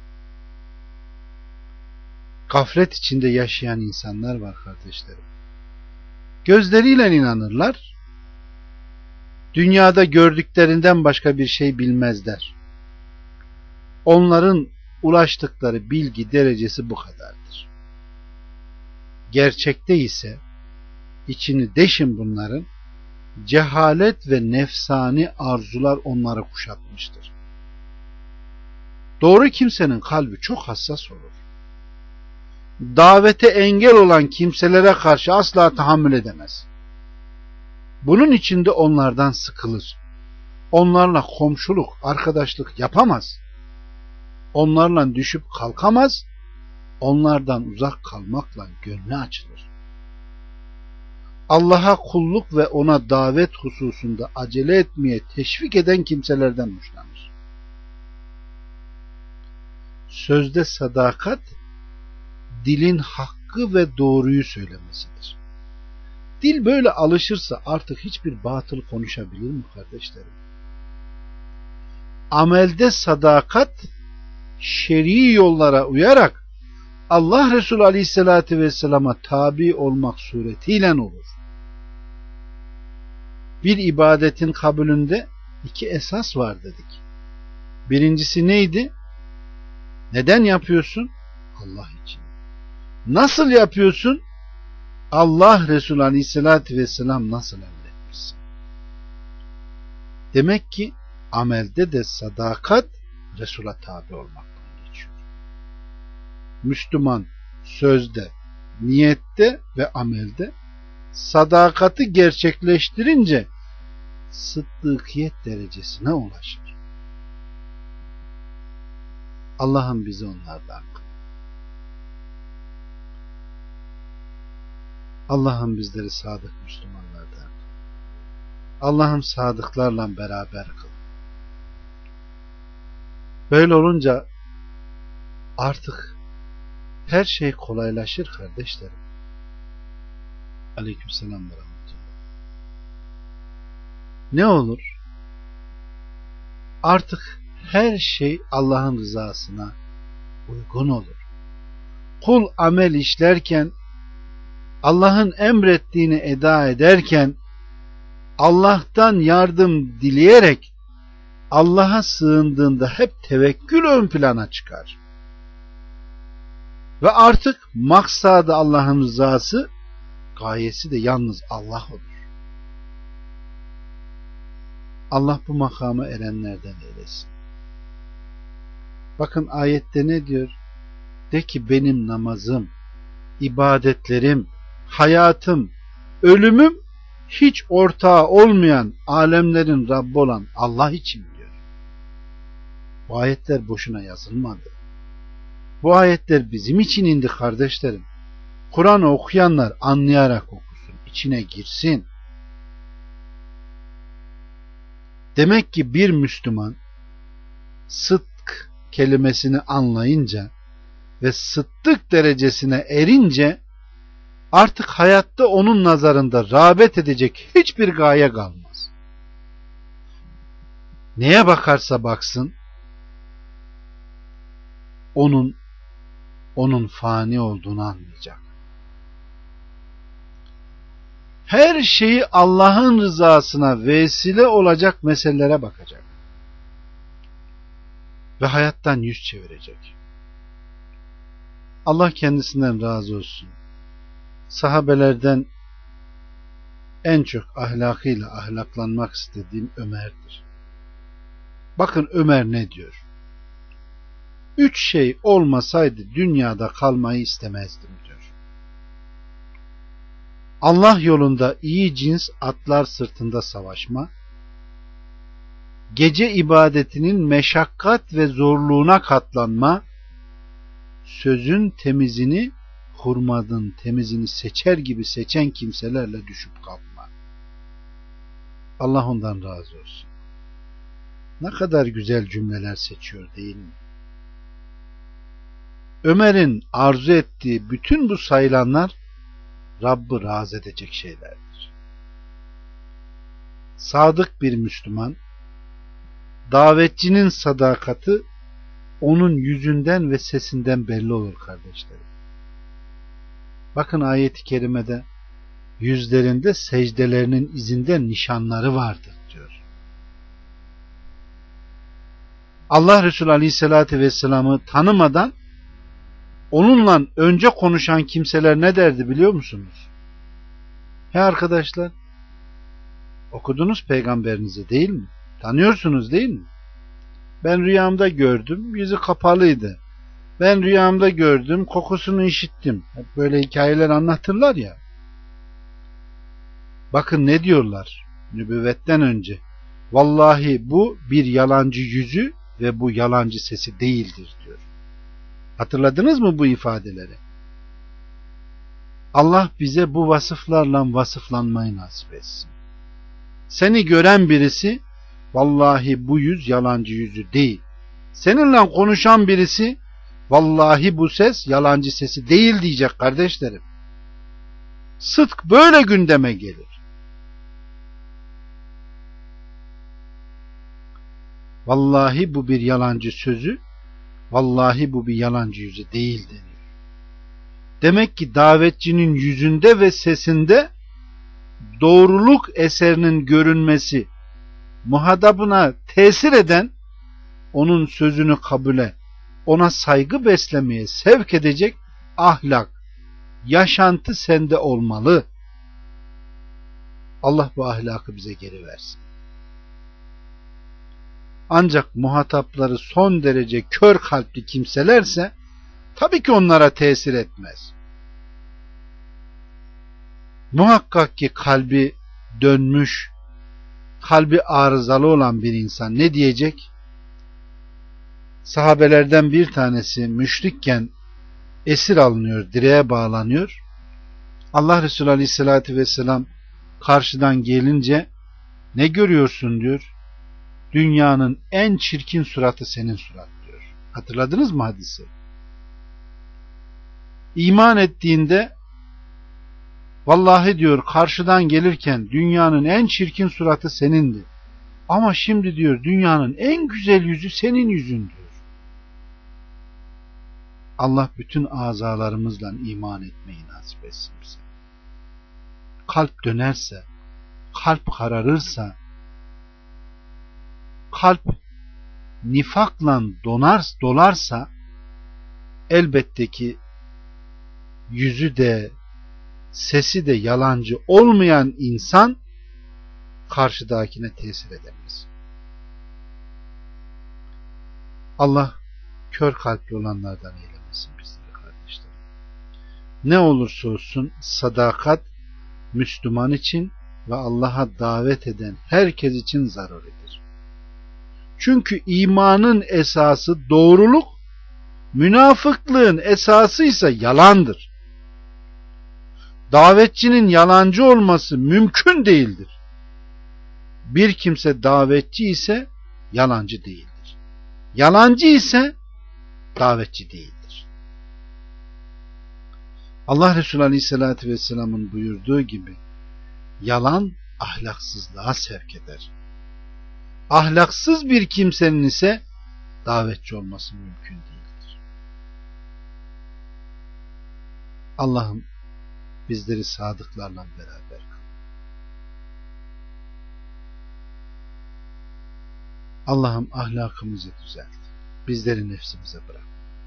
Gaflet içinde yaşayan insanlar var kardeşlerim. Gözleriyle inanırlar. Dünyada gördüklerinden başka bir şey bilmezler. Onların ulaştıkları bilgi derecesi bu kadardır. Gerçekte ise içini deşin bunların, cehalet ve nefsani arzular onları kuşatmıştır. Doğru kimsenin kalbi çok hassas olur. Davete engel olan kimselere karşı asla tahammül edemez. Bunun için de onlardan sıkılır. Onlarla komşuluk, arkadaşlık yapamaz. Onlarla düşüp kalkamaz. Onlardan uzak kalmakla gönlü açılır. Allah'a kulluk ve ona davet hususunda acele etmeye teşvik eden kimselerden hoşlanır. Sözde sadakat, dilin hakkı ve doğruyu söylemesidir. Dil böyle alışırsa artık hiçbir batıl konuşabilir mi kardeşlerim? Amelde sadakat, şer'i yollara uyarak Allah Resulü Aleyhisselatü Vesselam'a tabi olmak suretiyle olur. Bir ibadetin kabulünde iki esas var dedik. Birincisi neydi? Neden yapıyorsun? Allah için. Nasıl yapıyorsun? Allah Resulü Aleyhisselatü Vesselam nasıl emretmişsin? Demek ki amelde de sadakat Resul'a tabi olmaktan geçiyor. Müslüman sözde, niyette ve amelde sadakati gerçekleştirince sıddıkiyet derecesine ulaşır. Allah'ım bizi onlardan kıl. Allah'ım bizleri sadık Müslümanlardan kıl. Allah'ım sadıklarla beraber kıl. Böyle olunca artık her şey kolaylaşır kardeşlerim. Aleykümselam ve rahmetullah. Ne olur? Artık her şey Allah'ın rızasına uygun olur. Kul amel işlerken, Allah'ın emrettiğini eda ederken, Allah'tan yardım dileyerek Allah'a sığındığında hep tevekkül ön plana çıkar. Ve artık maksadı Allah'ın rızası, gayesi de yalnız Allah olur. Allah bu makama erenlerden eylesin. Bakın ayette ne diyor? De ki benim namazım, ibadetlerim, hayatım, ölümüm hiç ortağı olmayan, alemlerin Rabbi olan Allah için diyor. Bu ayetler boşuna yazılmadı. Bu ayetler bizim için indi kardeşlerim. Kur'an'ı okuyanlar anlayarak okusun, içine girsin. Demek ki bir Müslüman sıdk kelimesini anlayınca ve sıddık derecesine erince artık hayatta onun nazarında rağbet edecek hiçbir gaye kalmaz. Neye bakarsa baksın onun onun fani olduğunu anlayacak. Her şeyi Allah'ın rızasına vesile olacak meselelere bakacak. Ve hayattan yüz çevirecek. Allah kendisinden razı olsun. Sahabelerden en çok ahlakıyla ahlaklanmak istediğim Ömer'dir. Bakın Ömer ne diyor? Üç şey olmasaydı dünyada kalmayı istemezdim diyor. Allah yolunda iyi cins atlar sırtında savaşma, gece ibadetinin meşakkat ve zorluğuna katlanma, sözün temizini hurmadın temizini seçer gibi seçen kimselerle düşüp kalkma. Allah ondan razı olsun. Ne kadar güzel cümleler seçiyor değil mi? Ömer'in arzu ettiği bütün bu sayılanlar Rabb'ı razı edecek şeylerdir. Sadık bir Müslüman, davetçinin sadakati onun yüzünden ve sesinden belli olur kardeşlerim. Bakın ayet-i kerimede yüzlerinde secdelerinin izinden nişanları vardır diyor. Allah Resulü Aleyhisselatü Vesselam'ı tanımadan onunla önce konuşan kimseler ne derdi biliyor musunuz? He arkadaşlar, okudunuz peygamberinizi değil mi? Tanıyorsunuz değil mi? Ben rüyamda gördüm, yüzü kapalıydı. Ben rüyamda gördüm, kokusunu işittim. Hep böyle hikayeler anlatırlar ya. Bakın ne diyorlar nübüvvetten önce. Vallahi bu bir yalancı yüzü ve bu yalancı sesi değildir diyor. Hatırladınız mı bu ifadeleri? Allah bize bu vasıflarla vasıflanmayı nasip etsin. Seni gören birisi vallahi bu yüz yalancı yüzü değil. Seninle konuşan birisi vallahi bu ses yalancı sesi değil diyecek kardeşlerim. Sıdk böyle gündeme gelir. Vallahi bu bir yalancı sözü, vallahi bu bir yalancı yüzü değil deniyor. Demek ki davetçinin yüzünde ve sesinde doğruluk eserinin görünmesi, muhatabına tesir eden, onun sözünü kabule, ona saygı beslemeye sevk edecek ahlak, yaşantı sende olmalı. Allah bu ahlakı bize geri versin. Ancak muhatapları son derece kör kalpli kimselerse tabii ki onlara tesir etmez. Muhakkak ki kalbi dönmüş, kalbi arızalı olan bir insan ne diyecek? Sahabelerden bir tanesi müşrikken esir alınıyor, direğe bağlanıyor. Allah Resulü Aleyhisselatü Vesselam karşıdan gelince ne görüyorsun diyor. Dünyanın en çirkin suratı senin surat diyor. Hatırladınız mı hadisi? İman ettiğinde vallahi diyor karşıdan gelirken dünyanın en çirkin suratı senindi. Ama şimdi diyor dünyanın en güzel yüzü senin yüzün diyor. Allah bütün azalarımızla iman etmeyi nasip etsin bize. Kalp dönerse, kalp kararırsa, kalp nifakla donar, dolarsa elbette ki yüzü de sesi de yalancı olmayan insan karşıdakine tesir edemez. Allah kör kalpli olanlardan eylemesin bizleri kardeşlerim. Ne olursa olsun sadakat Müslüman için ve Allah'a davet eden herkes için zaruridir. Çünkü imanın esası doğruluk, münafıklığın esası ise yalandır. Davetçinin yalancı olması mümkün değildir. Bir kimse davetçi ise yalancı değildir. Yalancı ise davetçi değildir. Allah Resulü Aleyhisselatü Vesselam'ın buyurduğu gibi yalan ahlaksızlığa sevk eder. Ahlaksız bir kimsenin ise davetçi olması mümkün değildir. Allah'ım bizleri sadıklarla beraber kıl. Allah'ım ahlakımızı düzelt. Bizleri nefsimize bırak.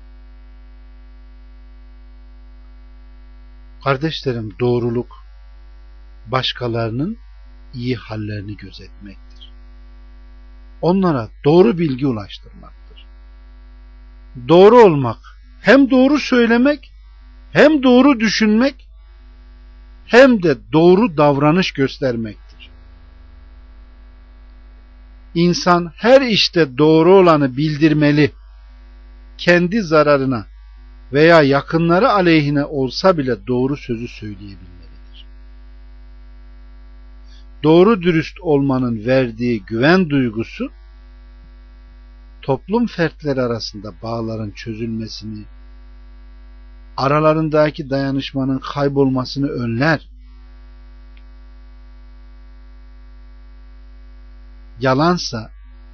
Kardeşlerim, doğruluk başkalarının iyi hallerini gözetmektir. Onlara doğru bilgi ulaştırmaktır. Doğru olmak, hem doğru söylemek, hem doğru düşünmek, hem de doğru davranış göstermektir. İnsan her işte doğru olanı bildirmeli, kendi zararına veya yakınları aleyhine olsa bile doğru sözü söyleyebilmelidir. Doğru dürüst olmanın verdiği güven duygusu, toplum fertleri arasında bağların çözülmesini, aralarındaki dayanışmanın kaybolmasını önler. Yalansa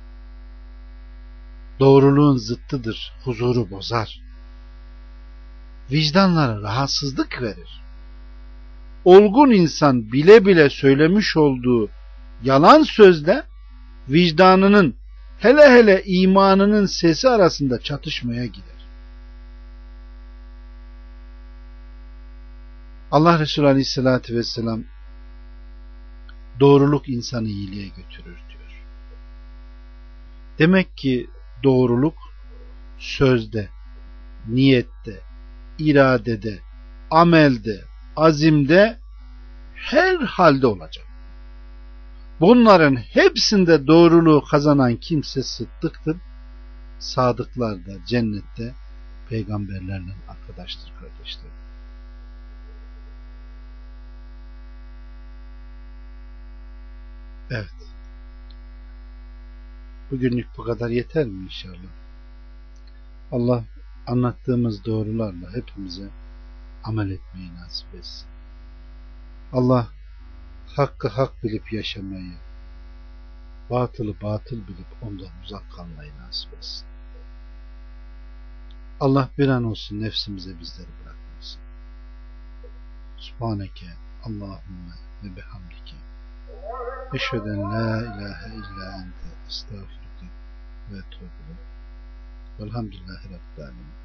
doğruluğun zıttıdır, huzuru bozar. Vicdanlara rahatsızlık verir. Olgun insan bile bile söylemiş olduğu yalan sözle vicdanının, hele hele imanının sesi arasında çatışmaya gider. Allah Resulü Aleyhisselatü Vesselam doğruluk insanı iyiliğe götürür diyor. Demek ki doğruluk sözde, niyette, iradede, amelde, azimde, her halde olacak. Bunların hepsinde doğruluğu kazanan kimse sıddıktır. Sadıklar da cennette peygamberlerle arkadaştır kardeşlerim. Evet. Bugünlük bu kadar yeter mi inşallah? Allah anlattığımız doğrularla hepimize amel etmeyi nasip etsin. Allah hakkı hak bilip yaşamayı, batılı batıl bilip ondan uzak kalmayı nasip etsin. Allah bir an olsun nefsimize bizleri bırakmasın. Subhaneke Allahümme ve bihamdike eşheden la ilahe illa ente estağfirüke ve etûbü ileyk. Velhamdülillahi Rabbil âlemin.